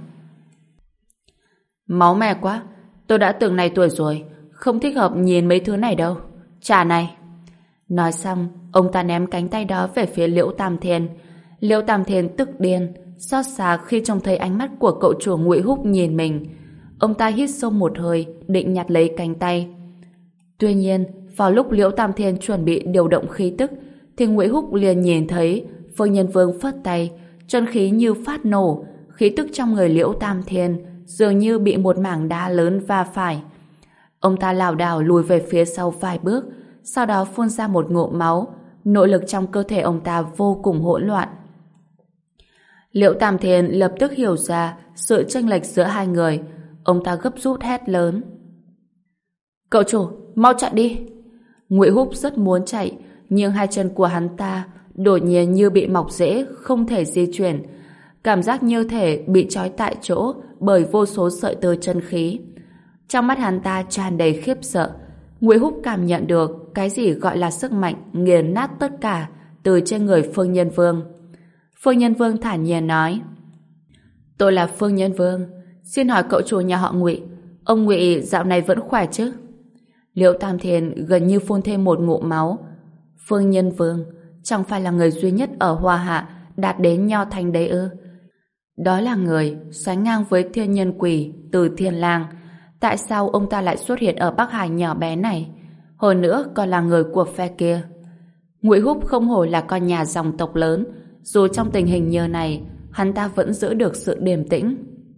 "Máu me quá, tôi đã từng này tuổi rồi, không thích hợp nhìn mấy thứ này đâu. Trả này." Nói xong, ông ta ném cánh tay đó về phía Liễu Tam Thiên. Liễu Tam Thiên tức điên, xót xa khi trông thấy ánh mắt của cậu chủ Ngụy Húc nhìn mình. Ông ta hít sâu một hơi, định nhặt lấy cánh tay. Tuy nhiên, vào lúc Liễu Tam Thiên chuẩn bị điều động khí tức, thì Ngụy Húc liền nhìn thấy Phương Nhân Vương phất tay, chân khí như phát nổ, khí tức trong người Liễu Tam Thiên dường như bị một mảng đá lớn va phải. Ông ta lảo đảo lùi về phía sau vài bước, sau đó phun ra một ngụm máu, nội lực trong cơ thể ông ta vô cùng hỗn loạn. Liễu Tam Thiên lập tức hiểu ra sự chênh lệch giữa hai người, ông ta gấp rút hét lớn: "Cậu chủ, mau chạy đi!" Ngụy Húc rất muốn chạy, nhưng hai chân của hắn ta đột nhiên như bị mọc rễ, không thể di chuyển, cảm giác như thể bị trói tại chỗ bởi vô số sợi tơ chân khí. Trong mắt hắn ta tràn đầy khiếp sợ. Ngụy Húc cảm nhận được cái gì gọi là sức mạnh nghiền nát tất cả từ trên người Phương Nhân Vương. Phương Nhân Vương thản nhiên nói: "Tôi là Phương Nhân Vương, xin hỏi cậu chủ nhà họ Ngụy, ông Ngụy dạo này vẫn khỏe chứ?" Liễu Tam Thiên gần như phun thêm một ngụm máu. Phương Nhân Vương chẳng phải là người duy nhất ở Hoa Hạ đạt đến nho thành đấy ư? Đó là người sánh ngang với Thiên Nhân Quỷ từ Thiên Lang. Tại sao ông ta lại xuất hiện ở Bắc Hải nhỏ bé này? Hơn nữa còn là người của phe kia. Ngụy Húc không hổ là con nhà dòng tộc lớn, dù trong tình hình như này, hắn ta vẫn giữ được sự điềm tĩnh.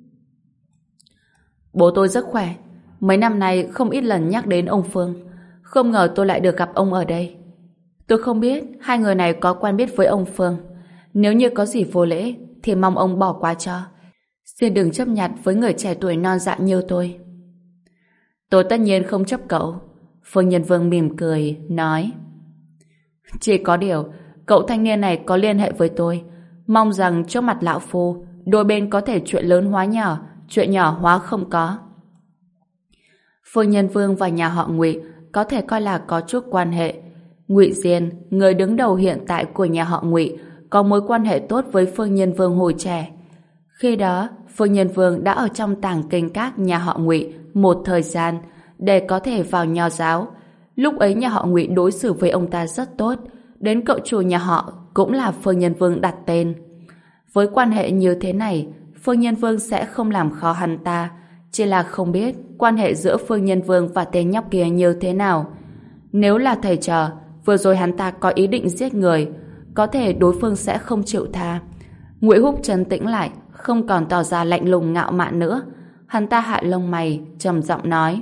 "Bố tôi rất khỏe, mấy năm nay không ít lần nhắc đến ông Phương. Không ngờ tôi lại được gặp ông ở đây. Tôi không biết hai người này có quen biết với ông Phương. Nếu như có gì vô lễ thì mong ông bỏ qua cho. Xin đừng chấp nhặt với người trẻ tuổi non dạ như tôi." "Tôi tất nhiên không chấp cậu." Phương Nhân Vương mỉm cười, nói: "Chỉ có điều, cậu thanh niên này có liên hệ với tôi. Mong rằng trước mặt lão phu, đôi bên có thể chuyện lớn hóa nhỏ, chuyện nhỏ hóa không có." Phương Nhân Vương và nhà họ Ngụy có thể coi là có chút quan hệ. Ngụy Diên, người đứng đầu hiện tại của nhà họ Ngụy, có mối quan hệ tốt với Phương Nhân Vương hồi trẻ. Khi đó, Phương Nhân Vương đã ở trong tàng kinh các nhà họ Ngụy một thời gian để có thể vào nho giáo. Lúc ấy nhà họ Ngụy đối xử với ông ta rất tốt, đến cậu chủ nhà họ cũng là Phương Nhân Vương đặt tên. Với quan hệ như thế này, Phương Nhân Vương sẽ không làm khó hắn ta, chỉ là không biết quan hệ giữa Phương Nhân Vương và tên nhóc kia như thế nào. Nếu là thầy trò, vừa rồi hắn ta có ý định giết người, có thể đối phương sẽ không chịu tha. Ngụy Húc trấn tĩnh lại, không còn tỏ ra lạnh lùng ngạo mạn nữa. Hắn ta hạ lông mày, trầm giọng nói: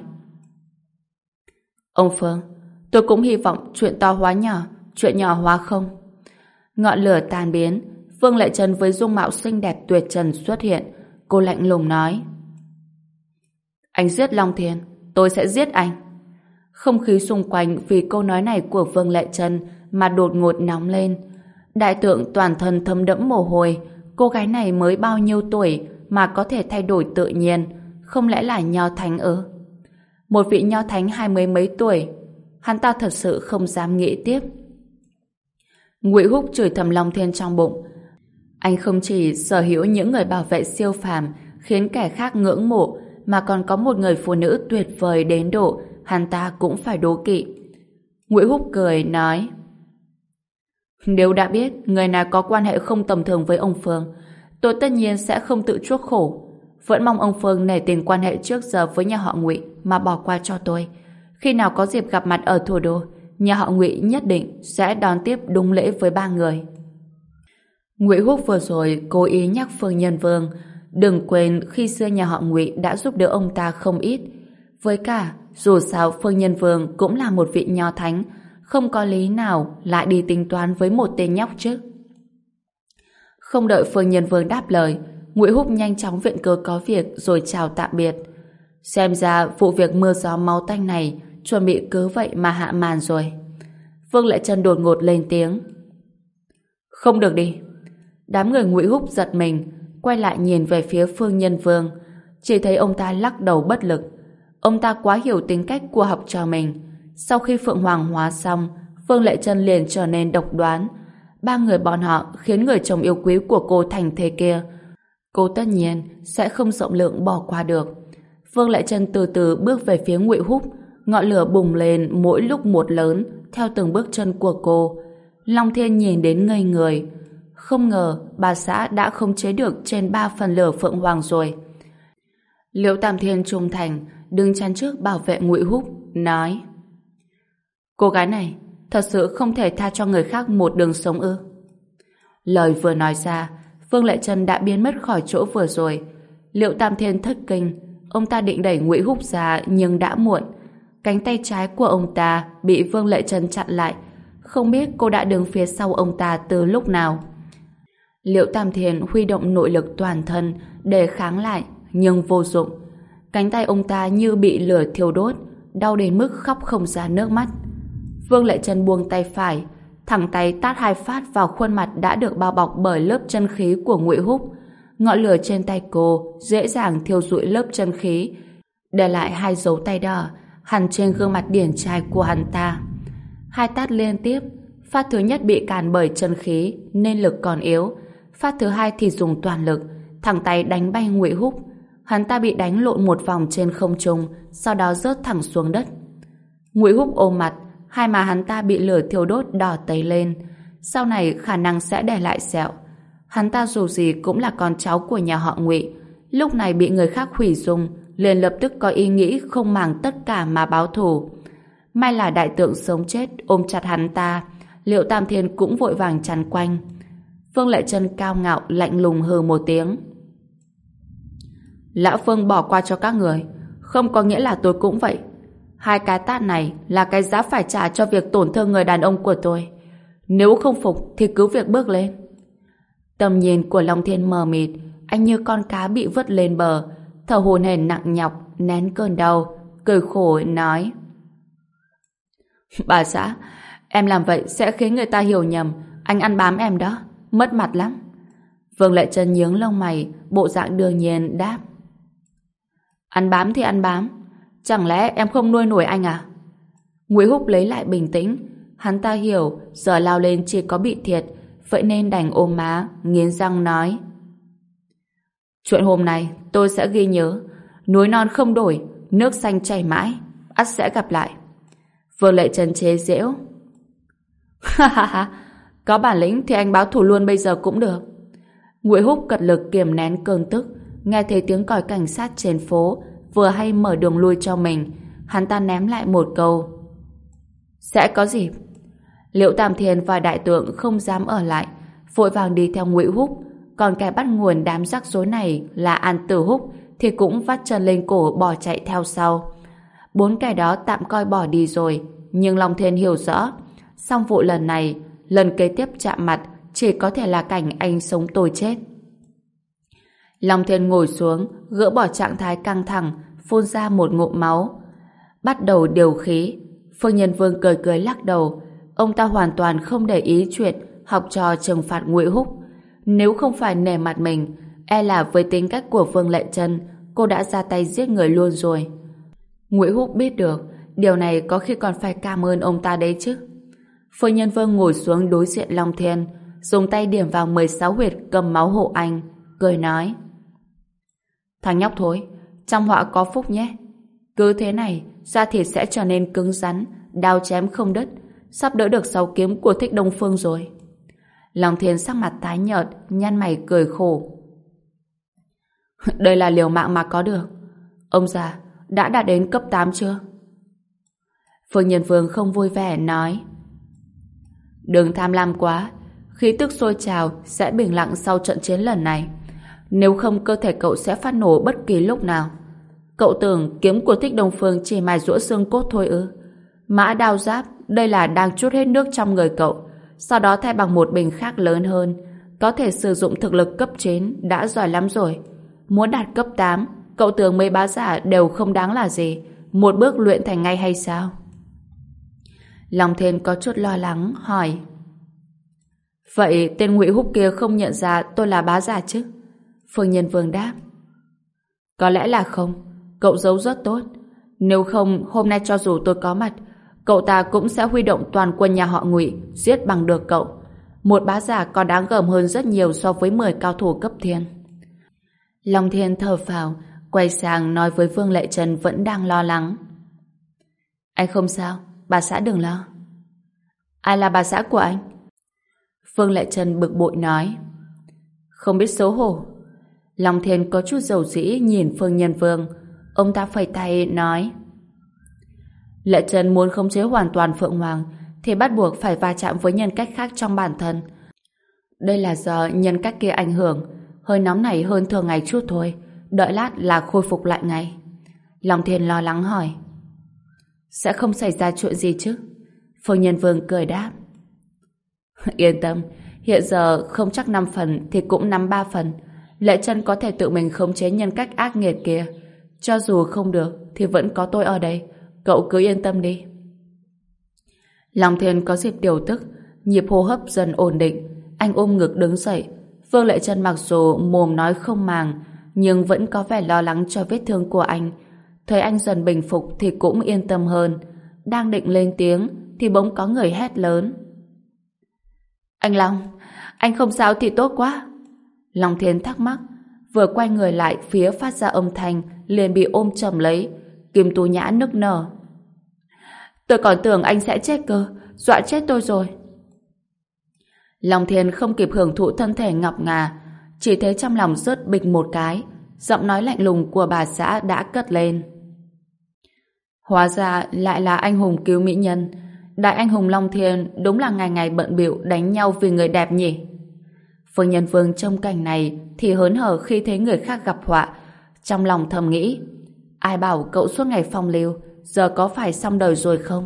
Ông Phương, tôi cũng hy vọng chuyện to hóa nhỏ, chuyện nhỏ hóa không. Ngọn lửa tan biến, Phương Lệ Trân với dung mạo xinh đẹp tuyệt trần xuất hiện. Cô lạnh lùng nói: Anh giết Long Thiên, tôi sẽ giết anh. Không khí xung quanh vì câu nói này của Phương Lệ Trân mà đột ngột nóng lên. Đại tượng toàn thân thấm đẫm mồ hôi. Cô gái này mới bao nhiêu tuổi mà có thể thay đổi tự nhiên? Không lẽ là Nho Thánh ư? Một vị Nho Thánh hai mươi mấy tuổi. Hắn ta thật sự không dám nghĩ tiếp. Ngụy Húc chửi thầm Long Thiên trong bụng. Anh không chỉ sở hữu những người bảo vệ siêu phàm khiến kẻ khác ngưỡng mộ, mà còn có một người phụ nữ tuyệt vời đến độ hắn ta cũng phải đố kỵ. Ngụy Húc cười nói: Nếu đã biết người này có quan hệ không tầm thường với ông Phương, tôi tất nhiên sẽ không tự chuốc khổ. Vẫn mong ông Phương nể tình quan hệ trước giờ với nhà họ Ngụy mà bỏ qua cho tôi. Khi nào có dịp gặp mặt ở thủ đô, nhà họ Ngụy nhất định sẽ đón tiếp đúng lễ với ba người. Ngụy Húc vừa rồi cố ý nhắc Phương Nhân Vương đừng quên khi xưa nhà họ Ngụy đã giúp đỡ ông ta không ít. Với cả, dù sao Phương Nhân Vương cũng là một vị Nho Thánh, không có lý nào lại đi tính toán với một tên nhóc chứ. Không đợi Phương Nhân Vương đáp lời, Ngụy Húc nhanh chóng viện cớ có việc rồi chào tạm biệt. Xem ra vụ việc mưa gió máu tanh này chuẩn bị cứ vậy mà hạ màn rồi. Phương Lệ Trân đột ngột lên tiếng: Không được đi. Đám người Ngụy Húc giật mình, quay lại nhìn về phía Phương Nhân Vương, chỉ thấy ông ta lắc đầu bất lực. Ông ta quá hiểu tính cách của học trò mình. Sau khi Phượng Hoàng hóa xong, Phương Lệ Trân liền trở nên độc đoán. Ba người bọn họ khiến người chồng yêu quý của cô thành thế kia. Cô tất nhiên sẽ không rộng lượng bỏ qua được. Phương Lệ Trân từ từ bước về phía Ngụy Húc, ngọn lửa bùng lên mỗi lúc một lớn theo từng bước chân của cô. Long Thiên nhìn đến ngây người. Không ngờ bà xã đã khống chế được trên ba phần lửa Phượng Hoàng rồi. Liễu Tam Thiên trung thành đứng chắn trước bảo vệ Ngụy Húc, nói: Cô gái này thật sự không thể tha cho người khác một đường sống ư? Lời vừa nói ra, Phương Lệ Trân đã biến mất khỏi chỗ vừa rồi. Liễu Tam Thiên thất kinh, ông ta định đẩy Ngụy Húc ra nhưng đã muộn. Cánh tay trái của ông ta bị Phương Lệ Trân chặn lại. Không biết cô đã đứng phía sau ông ta từ lúc nào. Liễu Tam Thiên huy động nội lực toàn thân để kháng lại, nhưng vô dụng. Cánh tay ông ta như bị lửa thiêu đốt, đau đến mức khóc không ra nước mắt. Phương Lệ Trân buông tay phải, thẳng tay tát hai phát vào khuôn mặt đã được bao bọc bởi lớp chân khí của Ngụy Húc. Ngọn lửa trên tay cô dễ dàng thiêu rụi lớp chân khí, để lại hai dấu tay đỏ hằn trên gương mặt điển trai của hắn ta. Hai tát liên tiếp, phát thứ nhất bị cản bởi chân khí nên lực còn yếu, phát thứ hai thì dùng toàn lực, thẳng tay đánh bay Ngụy Húc. Hắn ta bị đánh lộn một vòng trên không trung, sau đó rớt thẳng xuống đất. Ngụy Húc ôm mặt, hai má hắn ta bị lửa thiêu đốt đỏ tấy lên, sau này khả năng sẽ để lại sẹo. Hắn ta dù gì cũng là con cháu của nhà họ Ngụy, lúc này bị người khác hủy dung, liền lập tức có ý nghĩ không màng tất cả mà báo thù. May là đại tượng sống chết ôm chặt hắn ta, Liễu Tam Thiên cũng vội vàng chắn quanh. Phương Lệ Trân cao ngạo lạnh lùng hừ một tiếng: Lão Phương bỏ qua cho các người, không có nghĩa là tôi cũng vậy. Hai cái tát này là cái giá phải trả cho việc tổn thương người đàn ông của tôi. Nếu không phục thì cứ việc bước lên. Tầm nhìn của Long Thiên mờ mịt, anh như con cá bị vứt lên bờ, thở hổn hển nặng nhọc, nén cơn đau, cười khổ nói: Bà xã, em làm vậy sẽ khiến người ta hiểu nhầm anh ăn bám em đó, mất mặt lắm. Phương Lệ Trân nhướng lông mày, bộ dạng đương nhiên đáp: Ăn bám thì ăn bám, chẳng lẽ em không nuôi nổi anh à? Ngụy Húc lấy lại bình tĩnh, hắn ta hiểu giờ lao lên chỉ có bị thiệt, vậy nên đành ôm má, nghiến răng nói: Chuyện hôm nay tôi sẽ ghi nhớ, núi non không đổi, nước xanh chảy mãi, ắt sẽ gặp lại. Phương Lệ Trân chế giễu: Ha ha ha, có bản lĩnh thì anh báo thù luôn bây giờ cũng được. Ngụy Húc cật lực kiềm nén cơn tức, nghe thấy tiếng còi cảnh sát trên phố, vừa hay mở đường lui cho mình, hắn ta ném lại một câu: Sẽ có dịp. Liễu Tam Thiên và đại tượng không dám ở lại, vội vàng đi theo Ngụy Húc, còn kẻ bắt nguồn đám rắc rối này là An Tử Húc thì cũng vắt chân lên cổ bỏ chạy theo sau. Bốn kẻ đó tạm coi bỏ đi rồi, nhưng Long Thiên hiểu rõ, xong vụ lần này, lần kế tiếp chạm mặt chỉ có thể là cảnh anh sống tôi chết. Long Thiên ngồi xuống, gỡ bỏ trạng thái căng thẳng, phun ra một ngụm máu. Bắt đầu điều khí. Phương Nhân Vương cười cười lắc đầu. Ông ta hoàn toàn không để ý chuyện học trò trừng phạt Ngụy Húc. Nếu không phải nể mặt mình, e là với tính cách của Vương Lệ Trân, cô đã ra tay giết người luôn rồi. Ngụy Húc biết được, điều này có khi còn phải cảm ơn ông ta đấy chứ. Phương Nhân Vương ngồi xuống đối diện Long Thiên, dùng tay điểm vào mười sáu huyệt cầm máu hộ anh, cười nói: Thằng nhóc thối, trong họa có phúc nhé. Cứ thế này, da thịt sẽ trở nên cứng rắn, đao chém không đứt, sắp đỡ được sáu kiếm của Thích Đông Phương rồi. Long Thiên sắc mặt tái nhợt, nhăn mày cười khổ. Đây là liều mạng mà có được. Ông già, đã đạt đến cấp tám chưa? Phương Nhân Vương không vui vẻ nói: Đừng tham lam quá, khí tức sôi trào sẽ bình lặng sau trận chiến lần này. Nếu không cơ thể cậu sẽ phát nổ bất kỳ lúc nào. Cậu tưởng kiếm của Thích Đông Phương chỉ mài giũa xương cốt thôi ư? Mã đao giáp, đây là đang trút hết nước trong người cậu, sau đó thay bằng một bình khác lớn hơn. Có thể sử dụng thực lực cấp chín đã giỏi lắm rồi. Muốn đạt cấp tám, cậu tưởng mấy bá giả đều không đáng là gì, một bước luyện thành ngay hay sao? Long Thiên có chút lo lắng hỏi: Vậy tên Ngụy Húc kia không nhận ra tôi là bá giả chứ? Phương Nhân Vương đáp: Có lẽ là không. Cậu giấu rất tốt. Nếu không, hôm nay cho dù tôi có mặt, cậu ta cũng sẽ huy động toàn quân nhà họ Ngụy giết bằng được cậu. Một bá giả còn đáng gờm hơn rất nhiều so với mười cao thủ cấp thiên. Long Thiên thở phào, quay sang nói với Vương Lệ Trân vẫn đang lo lắng: Anh không sao, bà xã đừng lo. Ai là bà xã của anh? Vương Lệ Trân bực bội nói: Không biết xấu hổ. Long Thiên có chút dầu dĩ nhìn Phương Nhân Vương. Ông ta phẩy tay nói: Lệ Trân muốn khống chế hoàn toàn Phượng Hoàng thì bắt buộc phải va chạm với nhân cách khác trong bản thân. Đây là do nhân cách kia ảnh hưởng, hơi nóng này hơn thường ngày chút thôi, đợi lát là khôi phục lại ngay. Long Thiên lo lắng hỏi: Sẽ không xảy ra chuyện gì chứ? Phương Nhân Vương cười đáp: Yên tâm, hiện giờ không chắc năm phần thì cũng năm ba phần. Lệ Trân có thể tự mình khống chế nhân cách ác nghiệt kia. Cho dù không được thì vẫn có tôi ở đây. Cậu cứ yên tâm đi. Long Thiên có dịp điều tức, nhịp hô hấp dần ổn định. Anh ôm ngực đứng dậy. Vương Lệ Trân mặc dù mồm nói không màng, nhưng vẫn có vẻ lo lắng cho vết thương của anh. Thấy anh dần bình phục thì cũng yên tâm hơn. Đang định lên tiếng thì bỗng có người hét lớn: Anh Long, anh không sao thì tốt quá. Long Thiên thắc mắc, vừa quay người lại phía phát ra âm thanh liền bị ôm chầm lấy. Kim Tú Nhã nức nở: Tôi còn tưởng anh sẽ chết cơ, dọa chết tôi rồi. Long Thiên không kịp hưởng thụ thân thể ngọc ngà, chỉ thấy trong lòng rớt bịch một cái, giọng nói lạnh lùng của bà xã đã cất lên: Hóa ra lại là anh hùng cứu mỹ nhân. Đại anh hùng Long Thiên đúng là ngày ngày bận bịu đánh nhau vì người đẹp nhỉ. Phương Nhân Vương trong cảnh này thì hớn hở khi thấy người khác gặp họa, trong lòng thầm nghĩ: Ai bảo cậu suốt ngày phong lưu, giờ có phải xong đời rồi không?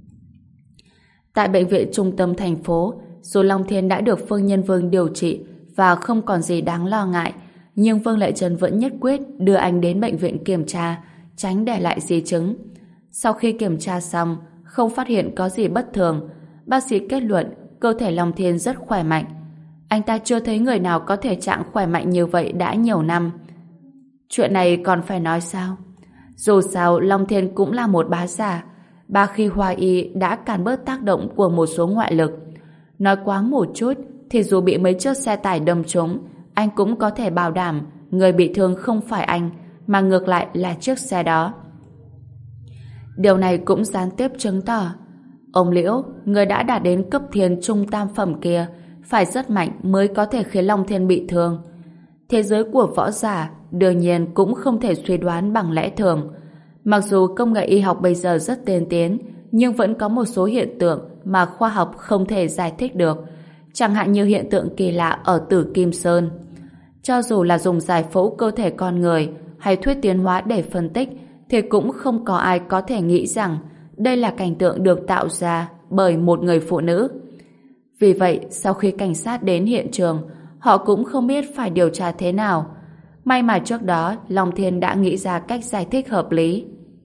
Tại bệnh viện trung tâm thành phố, dù Long Thiên đã được Phương Nhân Vương điều trị và không còn gì đáng lo ngại, nhưng Vương Lệ Trân vẫn nhất quyết đưa anh đến bệnh viện kiểm tra, tránh để lại di chứng. Sau khi kiểm tra xong, không phát hiện có gì bất thường, bác sĩ kết luận cơ thể Long Thiên rất khỏe mạnh. Anh ta chưa thấy người nào có thể trạng khỏe mạnh như vậy đã nhiều năm. Chuyện này còn phải nói sao? Dù sao, Long Thiên cũng là một bá giả. Ba khi Hoa Y đã cản bớt tác động của một số ngoại lực. Nói quá một chút, thì dù bị mấy chiếc xe tải đâm trúng, anh cũng có thể bảo đảm người bị thương không phải anh, mà ngược lại là chiếc xe đó. Điều này cũng gián tiếp chứng tỏ ông Liễu, người đã đạt đến cấp thiên trung tam phẩm kia, phải rất mạnh mới có thể khiến Long Thiên bị thương. Thế giới của võ giả đương nhiên cũng không thể suy đoán bằng lẽ thường. Mặc dù công nghệ y học bây giờ rất tiên tiến, nhưng vẫn có một số hiện tượng mà khoa học không thể giải thích được, chẳng hạn như hiện tượng kỳ lạ ở Tử Kim Sơn. Cho dù là dùng giải phẫu cơ thể con người hay thuyết tiến hóa để phân tích, thì cũng không có ai có thể nghĩ rằng đây là cảnh tượng được tạo ra bởi một người phụ nữ. Vì vậy, sau khi cảnh sát đến hiện trường, họ cũng không biết phải điều tra thế nào. May mà trước đó, Long Thiên đã nghĩ ra cách giải thích hợp lý.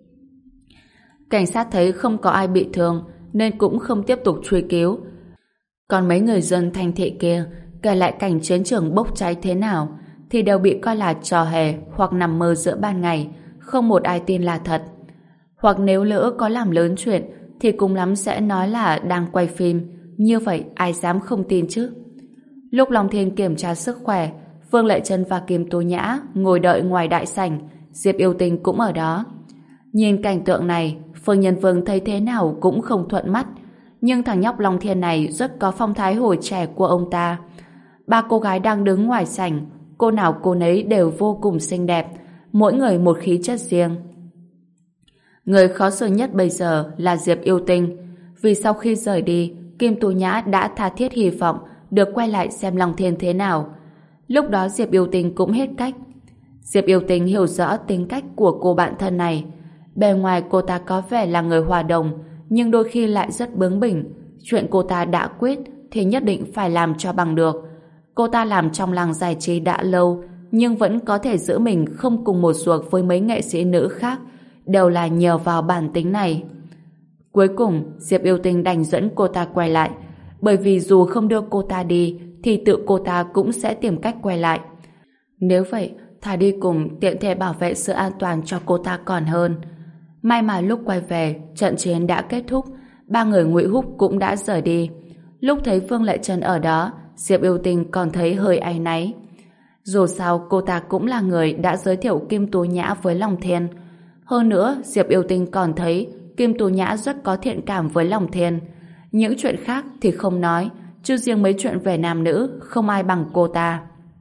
Cảnh sát thấy không có ai bị thương, nên cũng không tiếp tục truy cứu. Còn mấy người dân thành thị kia kể lại cảnh chiến trường bốc cháy thế nào, thì đều bị coi là trò hề hoặc nằm mơ giữa ban ngày, không một ai tin là thật. Hoặc nếu lỡ có làm lớn chuyện, thì cùng lắm sẽ nói là đang quay phim. Như vậy ai dám không tin chứ? Lúc Long Thiên kiểm tra sức khỏe, Vương Lệ Trân và Kim Tố Nhã ngồi đợi ngoài đại sảnh, Diệp Yêu Tinh cũng ở đó. Nhìn cảnh tượng này, Phương Nhân Vương thấy thế nào cũng không thuận mắt, nhưng thằng nhóc Long Thiên này rất có phong thái hồi trẻ của ông ta. Ba cô gái đang đứng ngoài sảnh, cô nào cô nấy đều vô cùng xinh đẹp, mỗi người một khí chất riêng. Người khó xử nhất bây giờ là Diệp Yêu Tinh, vì sau khi rời đi, Kim Tố Nhã đã tha thiết hy vọng được quay lại xem Long Thiên thế nào. Lúc đó Diệp Yêu Tinh cũng hết cách. Diệp Yêu Tinh hiểu rõ tính cách của cô bạn thân này. Bề ngoài cô ta có vẻ là người hòa đồng, nhưng đôi khi lại rất bướng bỉnh. Chuyện cô ta đã quyết thì nhất định phải làm cho bằng được. Cô ta làm trong làng giải trí đã lâu, nhưng vẫn có thể giữ mình không cùng một ruột với mấy nghệ sĩ nữ khác, đều là nhờ vào bản tính này. Cuối cùng, Diệp Yêu Tinh đành dẫn cô ta quay lại, bởi vì dù không đưa cô ta đi, thì tự cô ta cũng sẽ tìm cách quay lại. Nếu vậy, thà đi cùng tiện thể bảo vệ sự an toàn cho cô ta còn hơn. May mà lúc quay về, trận chiến đã kết thúc, ba người Ngụy Húc cũng đã rời đi. Lúc thấy Vương Lệ Trân ở đó, Diệp Yêu Tinh còn thấy hơi áy náy. Dù sao, cô ta cũng là người đã giới thiệu Kim Tố Nhã với Long Thiên. Hơn nữa, Diệp Yêu Tinh còn thấy Kim Tố Nhã rất có thiện cảm với Long Thiên. Những chuyện khác thì không nói, chứ riêng mấy chuyện về nam nữ không ai bằng cô ta.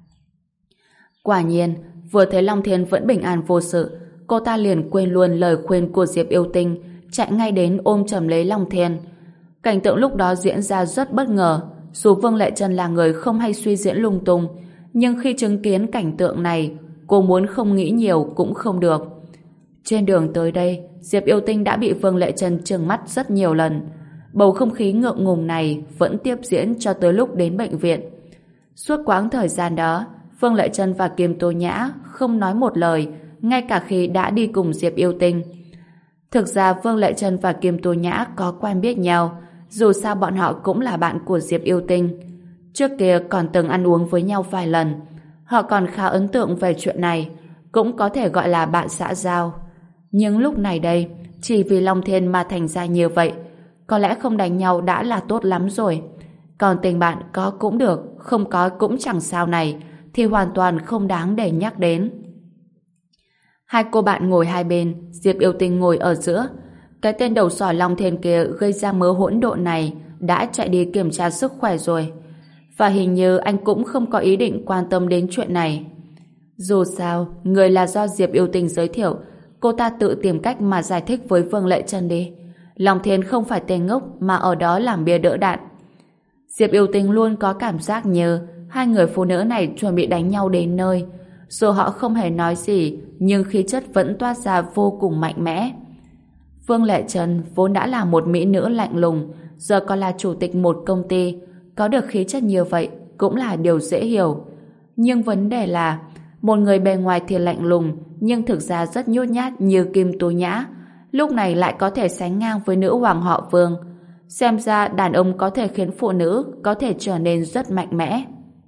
Quả nhiên, vừa thấy Long Thiên vẫn bình an vô sự, cô ta liền quên luôn lời khuyên của Diệp Yêu Tinh, chạy ngay đến ôm chầm lấy Long Thiên. Cảnh tượng lúc đó diễn ra rất bất ngờ. Dù Vương Lệ Trân là người không hay suy diễn lung tung, nhưng khi chứng kiến cảnh tượng này, cô muốn không nghĩ nhiều cũng không được. Trên đường tới đây, Diệp Yêu Tinh đã bị Vương Lệ Trân trừng mắt rất nhiều lần. Bầu không khí ngượng ngùng này vẫn tiếp diễn cho tới lúc đến bệnh viện. Suốt quãng thời gian đó, Vương Lệ Trân và Kim Tố Nhã không nói một lời, ngay cả khi đã đi cùng Diệp Yêu Tinh. Thực ra Vương Lệ Trân và Kim Tố Nhã có quen biết nhau, dù sao bọn họ cũng là bạn của Diệp Yêu Tinh. Trước kia còn từng ăn uống với nhau vài lần. Họ còn khá ấn tượng về chuyện này, cũng có thể gọi là bạn xã giao. Nhưng lúc này đây, chỉ vì Long Thiên mà thành ra như vậy, có lẽ không đánh nhau đã là tốt lắm rồi. Còn tình bạn có cũng được, không có cũng chẳng sao này, thì hoàn toàn không đáng để nhắc đến. Hai cô bạn ngồi hai bên, Diệp Yêu Tinh ngồi ở giữa. Cái tên đầu sỏ Long Thiên kia gây ra mớ hỗn độn này đã chạy đi kiểm tra sức khỏe rồi. Và hình như anh cũng không có ý định quan tâm đến chuyện này. Dù sao, người là do Diệp Yêu Tinh giới thiệu, cô ta tự tìm cách mà giải thích với Vương Lệ Trân đi. Long Thiên không phải tên ngốc mà ở đó làm bia đỡ đạn. Diệp Yêu Tinh luôn có cảm giác như hai người phụ nữ này chuẩn bị đánh nhau đến nơi. Dù họ không hề nói gì, nhưng khí chất vẫn toát ra vô cùng mạnh mẽ. Vương Lệ Trân vốn đã là một mỹ nữ lạnh lùng, giờ còn là chủ tịch một công ty, có được khí chất như vậy cũng là điều dễ hiểu. Nhưng vấn đề là một người bề ngoài thì lạnh lùng, nhưng thực ra rất nhút nhát như Kim Tố Nhã, lúc này lại có thể sánh ngang với nữ hoàng họ Vương. Xem ra đàn ông có thể khiến phụ nữ có thể trở nên rất mạnh mẽ.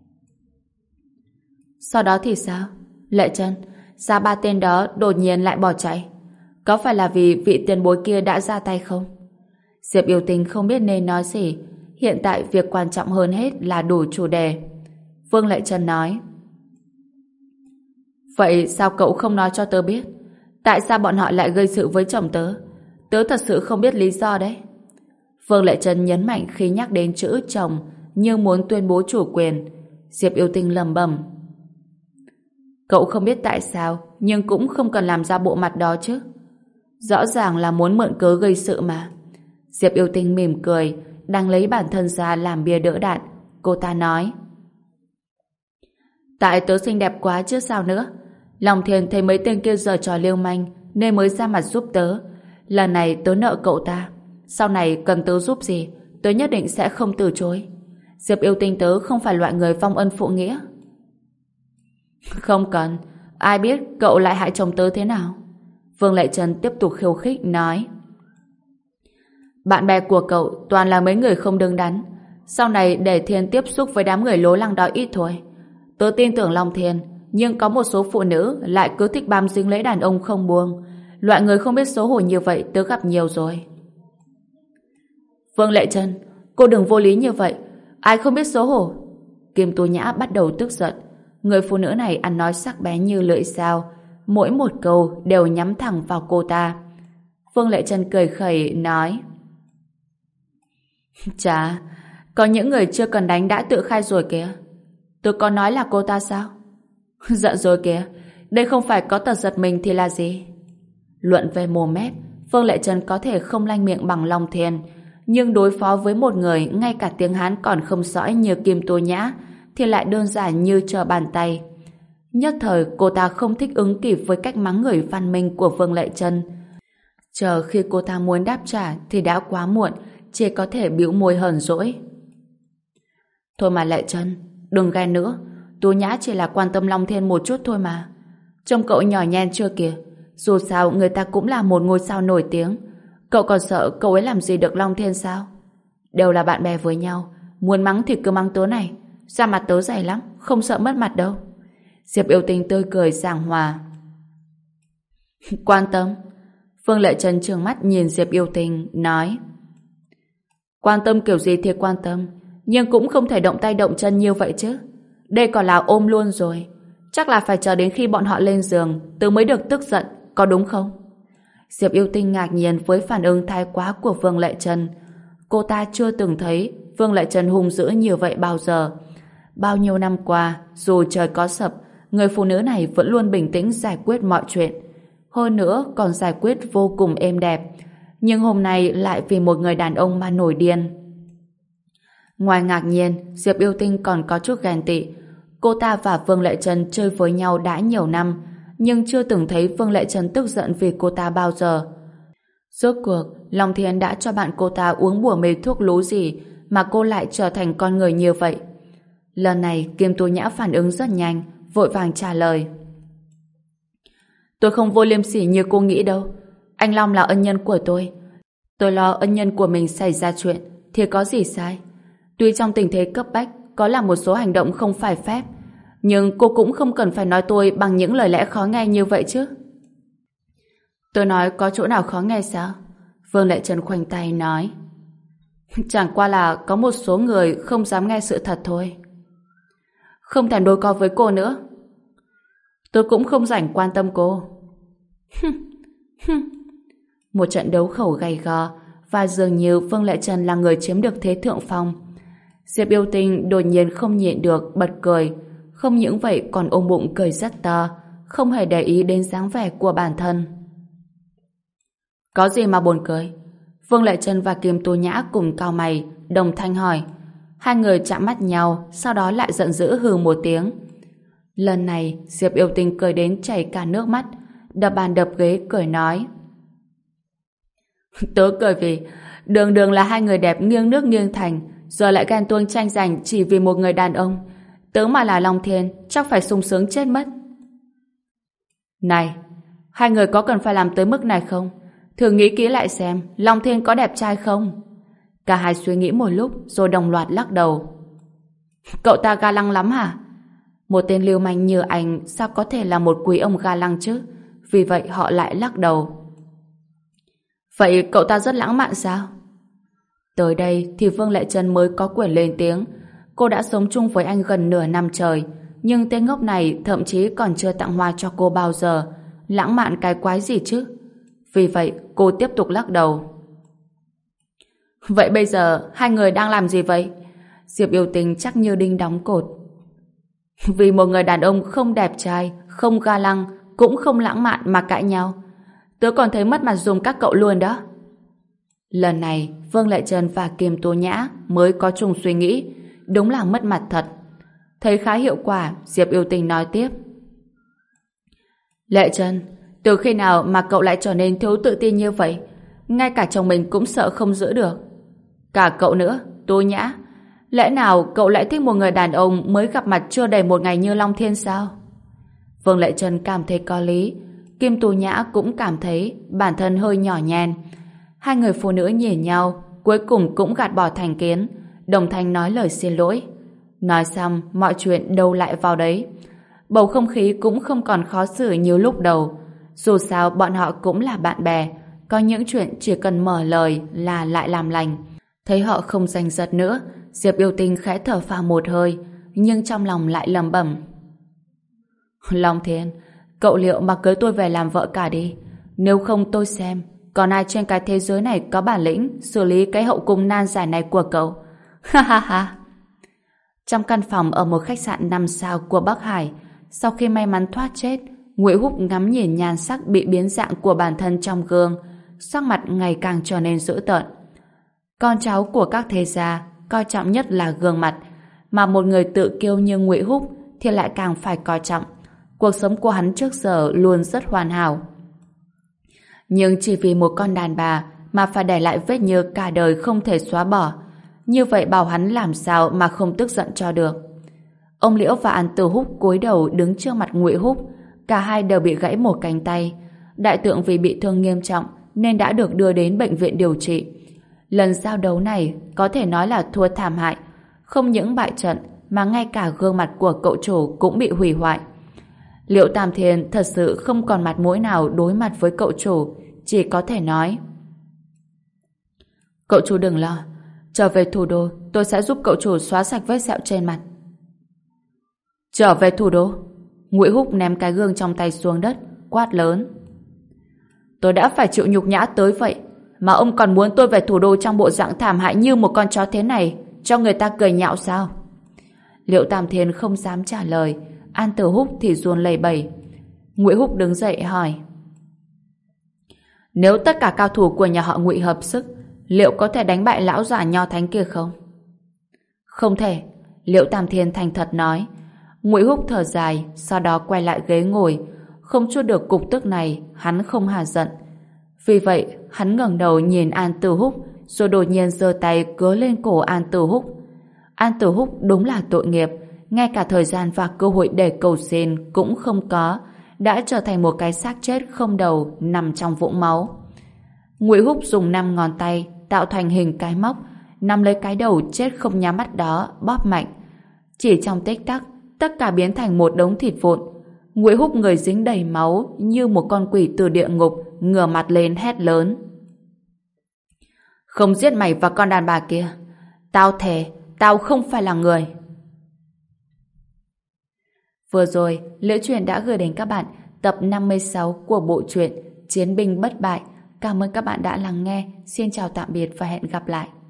Sau đó thì sao? Lệ Trân, sao ba tên đó đột nhiên lại bỏ chạy? Có phải là vì vị tiền bối kia đã ra tay không? Diệp Yêu Tinh không biết nên nói gì. Hiện tại việc quan trọng hơn hết là đủ chủ đề. Vương Lệ Trân nói: Vậy sao cậu không nói cho tớ biết? Tại sao bọn họ lại gây sự với chồng tớ? Tớ thật sự không biết lý do đấy. Vương Lệ Trân nhấn mạnh khi nhắc đến chữ chồng, như muốn tuyên bố chủ quyền. Diệp Yêu Tinh lẩm bẩm: Cậu không biết tại sao, nhưng cũng không cần làm ra bộ mặt đó chứ. Rõ ràng là muốn mượn cớ gây sự mà. Diệp Yêu Tinh mỉm cười, đang lấy bản thân ra làm bia đỡ đạn. Cô ta nói: tại tớ xinh đẹp quá chứ sao nữa. Long Thiên thấy mấy tên kia giở trò lưu manh nên mới ra mặt giúp tớ. Lần này tớ nợ cậu ta. Sau này cần tớ giúp gì, tớ nhất định sẽ không từ chối. Diệp Yêu Tinh tớ không phải loại người vong ân phụ nghĩa. Không cần. Ai biết cậu lại hại chồng tớ thế nào? Vương Lệ Trân tiếp tục khiêu khích nói: bạn bè của cậu toàn là mấy người không đứng đắn. Sau này để Thiên tiếp xúc với đám người lố lăng đó ít thôi. Tớ tin tưởng Long Thiên, nhưng có một số phụ nữ lại cứ thích bám dính lấy đàn ông không buông. Loại người không biết xấu hổ như vậy tớ gặp nhiều rồi. Vương Lệ Trân, cô đừng vô lý như vậy. Ai không biết xấu hổ? Kim Tú Nhã bắt đầu tức giận. Người phụ nữ này ăn nói sắc bén như lưỡi dao, mỗi một câu đều nhắm thẳng vào cô ta. Vương Lệ Trân cười khẩy nói: chà, có những người chưa cần đánh đã tự khai rồi kìa. Tôi có nói là cô ta sao? Giận rồi kìa. Đây không phải có tật giật mình thì là gì? Luận về mồm mép, Vương Lệ Trân có thể không lanh miệng bằng Long Thiên, nhưng đối phó với một người ngay cả tiếng Hán còn không sõi như Kim Tô Nhã thì lại đơn giản như trở bàn tay. Nhất thời cô ta không thích ứng kịp với cách mắng người văn minh của Vương Lệ Trân. Chờ khi cô ta muốn đáp trả thì đã quá muộn, chỉ có thể bĩu môi hờn dỗi. Thôi mà Lệ Trân, đừng ghen nữa. Tú Nhã chỉ là quan tâm Long Thiên một chút thôi mà. Trông cậu nhỏ nhen chưa kìa. Dù sao người ta cũng là một ngôi sao nổi tiếng. Cậu còn sợ cậu ấy làm gì được Long Thiên sao? Đều là bạn bè với nhau, muốn mắng thì cứ mắng tớ này. Da mặt tớ dày lắm, không sợ mất mặt đâu. Diệp Yêu Tinh tươi cười giảng hòa. Quan tâm? Phương Lệ Trân trừng mắt nhìn Diệp Yêu Tinh nói: quan tâm kiểu gì thì quan tâm, nhưng cũng không thể động tay động chân như vậy chứ. Đây còn là ôm luôn rồi. Chắc là phải chờ đến khi bọn họ lên giường tớ mới được tức giận, có đúng không? Diệp Yêu Tinh ngạc nhiên với phản ứng thái quá của Vương Lệ Trân. Cô ta chưa từng thấy Vương Lệ Trân hung dữ như vậy bao giờ. Bao nhiêu năm qua, dù trời có sập, người phụ nữ này vẫn luôn bình tĩnh giải quyết mọi chuyện. Hơn nữa còn giải quyết vô cùng êm đẹp. Nhưng hôm nay lại vì một người đàn ông mà nổi điên. Ngoài ngạc nhiên, Diệp Yêu Tinh còn có chút ghen tị. Cô ta và Vương Lệ Trân chơi với nhau đã nhiều năm, nhưng chưa từng thấy Vương Lệ Trân tức giận vì cô ta bao giờ. Rốt cuộc, Long Thiên đã cho bạn cô ta uống bùa mê thuốc lú gì mà cô lại trở thành con người như vậy? Lần này Kim Tú Nhã phản ứng rất nhanh, vội vàng trả lời: tôi không vô liêm sỉ như cô nghĩ đâu. Anh Long là ân nhân của tôi. Tôi lo ân nhân của mình xảy ra chuyện thì có gì sai. Tuy trong tình thế cấp bách có làm một số hành động không phải phép, nhưng cô cũng không cần phải nói tôi bằng những lời lẽ khó nghe như vậy chứ. Tôi nói có chỗ nào khó nghe sao? Vương Lệ Trân khoanh tay nói: chẳng qua là có một số người không dám nghe sự thật thôi. Không thèm đôi co với cô nữa. Tôi cũng không rảnh quan tâm cô. Một trận đấu khẩu gay go, và dường như Vương Lệ Trân là người chiếm được thế thượng phong. Diệp Yêu Tinh đột nhiên không nhịn được bật cười. Không những vậy còn ôm bụng cười rất to, không hề để ý đến dáng vẻ của bản thân. Có gì mà buồn cười? Vương Lệ Trân và Kim Tú Nhã cùng cau mày, đồng thanh hỏi. Hai người chạm mắt nhau, sau đó lại giận dữ hừ một tiếng. Lần này Diệp Yêu Tinh cười đến chảy cả nước mắt, đập bàn đập ghế cười nói: tớ cười vì đường đường là hai người đẹp nghiêng nước nghiêng thành, giờ lại ghen tuông tranh giành chỉ vì một người đàn ông. Tớ mà là Long Thiên chắc phải sung sướng chết mất. Này, hai người có cần phải làm tới mức này không? Thử nghĩ kỹ lại xem Long Thiên có đẹp trai không? Cả hai suy nghĩ một lúc rồi đồng loạt lắc đầu. Cậu ta ga lăng lắm hả? Một tên lưu manh như anh sao có thể là một quý ông ga lăng chứ? Vì vậy họ lại lắc đầu. Vậy cậu ta rất lãng mạn sao? Tới đây thì Vương Lệ Trân mới có quyền lên tiếng. Cô đã sống chung với anh gần nửa năm trời, nhưng tên ngốc này thậm chí còn chưa tặng hoa cho cô bao giờ. Lãng mạn cái quái gì chứ? Vì vậy cô tiếp tục lắc đầu. Vậy bây giờ hai người đang làm gì vậy? Diệp Yêu Tinh chắc như đinh đóng cột. Vì một người đàn ông không đẹp trai, không ga lăng, cũng không lãng mạn mà cãi nhau. Tớ còn thấy mất mặt dùm các cậu luôn đó. Lần này, Vương Lệ Trân và Kim Tố Nhã mới có chung suy nghĩ. Đúng là mất mặt thật. Thấy khá hiệu quả, Diệp Yêu Tinh nói tiếp. Lệ Trân, từ khi nào mà cậu lại trở nên thiếu tự tin như vậy? Ngay cả chồng mình cũng sợ không giữ được. Cả cậu nữa, Tố Nhã. Lẽ nào cậu lại thích một người đàn ông mới gặp mặt chưa đầy một ngày như Long Thiên sao? Vương Lệ Trân cảm thấy có lý. Kim Tố Nhã cũng cảm thấy bản thân hơi nhỏ nhen. Hai người phụ nữ nhìn nhau, cuối cùng cũng gạt bỏ thành kiến, đồng thanh nói lời xin lỗi. Nói xong, mọi chuyện đâu lại vào đấy. Bầu không khí cũng không còn khó xử như lúc đầu. Dù sao bọn họ cũng là bạn bè, có những chuyện chỉ cần mở lời là lại làm lành. Thấy họ không giành giật nữa, Diệp Yêu Tinh khẽ thở phào một hơi, nhưng trong lòng lại lẩm bẩm. Long Thiên, cậu liệu mà cưới tôi về làm vợ cả đi. Nếu không tôi xem còn ai trên cái thế giới này có bản lĩnh xử lý cái hậu cung nan giải này của cậu. Ha ha ha. Trong căn phòng ở một khách sạn năm sao của Bắc Hải, sau khi may mắn thoát chết, Ngụy Húc ngắm nhìn nhan sắc bị biến dạng của bản thân trong gương, sắc mặt ngày càng trở nên dữ tợn. Con cháu của các thế gia coi trọng nhất là gương mặt, mà một người tự kiêu như Ngụy Húc thì lại càng phải coi trọng. Cuộc sống của hắn trước giờ luôn rất hoàn hảo. Nhưng chỉ vì một con đàn bà mà phải để lại vết nhơ cả đời không thể xóa bỏ. Như vậy bảo hắn làm sao mà không tức giận cho được. Ông Liễu và An Tử Húc cúi đầu đứng trước mặt Ngụy Húc. Cả hai đều bị gãy một cánh tay. Đại tượng vì bị thương nghiêm trọng nên đã được đưa đến bệnh viện điều trị. Lần giao đấu này có thể nói là thua thảm hại. Không những bại trận mà ngay cả gương mặt của cậu chủ cũng bị hủy hoại. Liễu Tam Thiên thật sự không còn mặt mũi nào đối mặt với cậu chủ, chỉ có thể nói: Cậu chủ đừng lo, trở về thủ đô tôi sẽ giúp cậu chủ xóa sạch vết sẹo trên mặt. Trở về thủ đô? Ngụy Húc ném cái gương trong tay xuống đất, quát lớn: Tôi đã phải chịu nhục nhã tới vậy mà ông còn muốn tôi về thủ đô trong bộ dạng thảm hại như một con chó thế này, cho người ta cười nhạo sao? Liễu Tam Thiên không dám trả lời. An Tử Húc thì run lẩy bẩy. Ngụy Húc đứng dậy hỏi: Nếu tất cả cao thủ của nhà họ Ngụy hợp sức, liệu có thể đánh bại lão giả nho thánh kia không? Không thể. Liễu Tam Thiên thành thật nói. Ngụy Húc thở dài, sau đó quay lại ghế ngồi. Không chút được cục tức này, hắn không hả giận. Vì vậy, hắn ngẩng đầu nhìn An Tử Húc, rồi đột nhiên giơ tay cứa lên cổ An Tử Húc. An Tử Húc đúng là tội nghiệp, ngay cả thời gian và cơ hội để cầu xin cũng không có, đã trở thành một cái xác chết không đầu nằm trong vũng máu. Ngụy Húc dùng năm ngón tay tạo thành hình cái móc, nắm lấy cái đầu chết không nhắm mắt đó, bóp mạnh. Chỉ trong tích tắc, tất cả biến thành một đống thịt vụn. Ngụy Húc người dính đầy máu như một con quỷ từ địa ngục, ngửa mặt lên hét lớn: Không giết mày và con đàn bà kia, tao thề tao không phải là người. Vừa rồi, Liễu Truyền đã gửi đến các bạn tập năm mươi sáu của bộ truyện Chiến binh bất bại. Cảm ơn các bạn đã lắng nghe. Xin chào tạm biệt và hẹn gặp lại.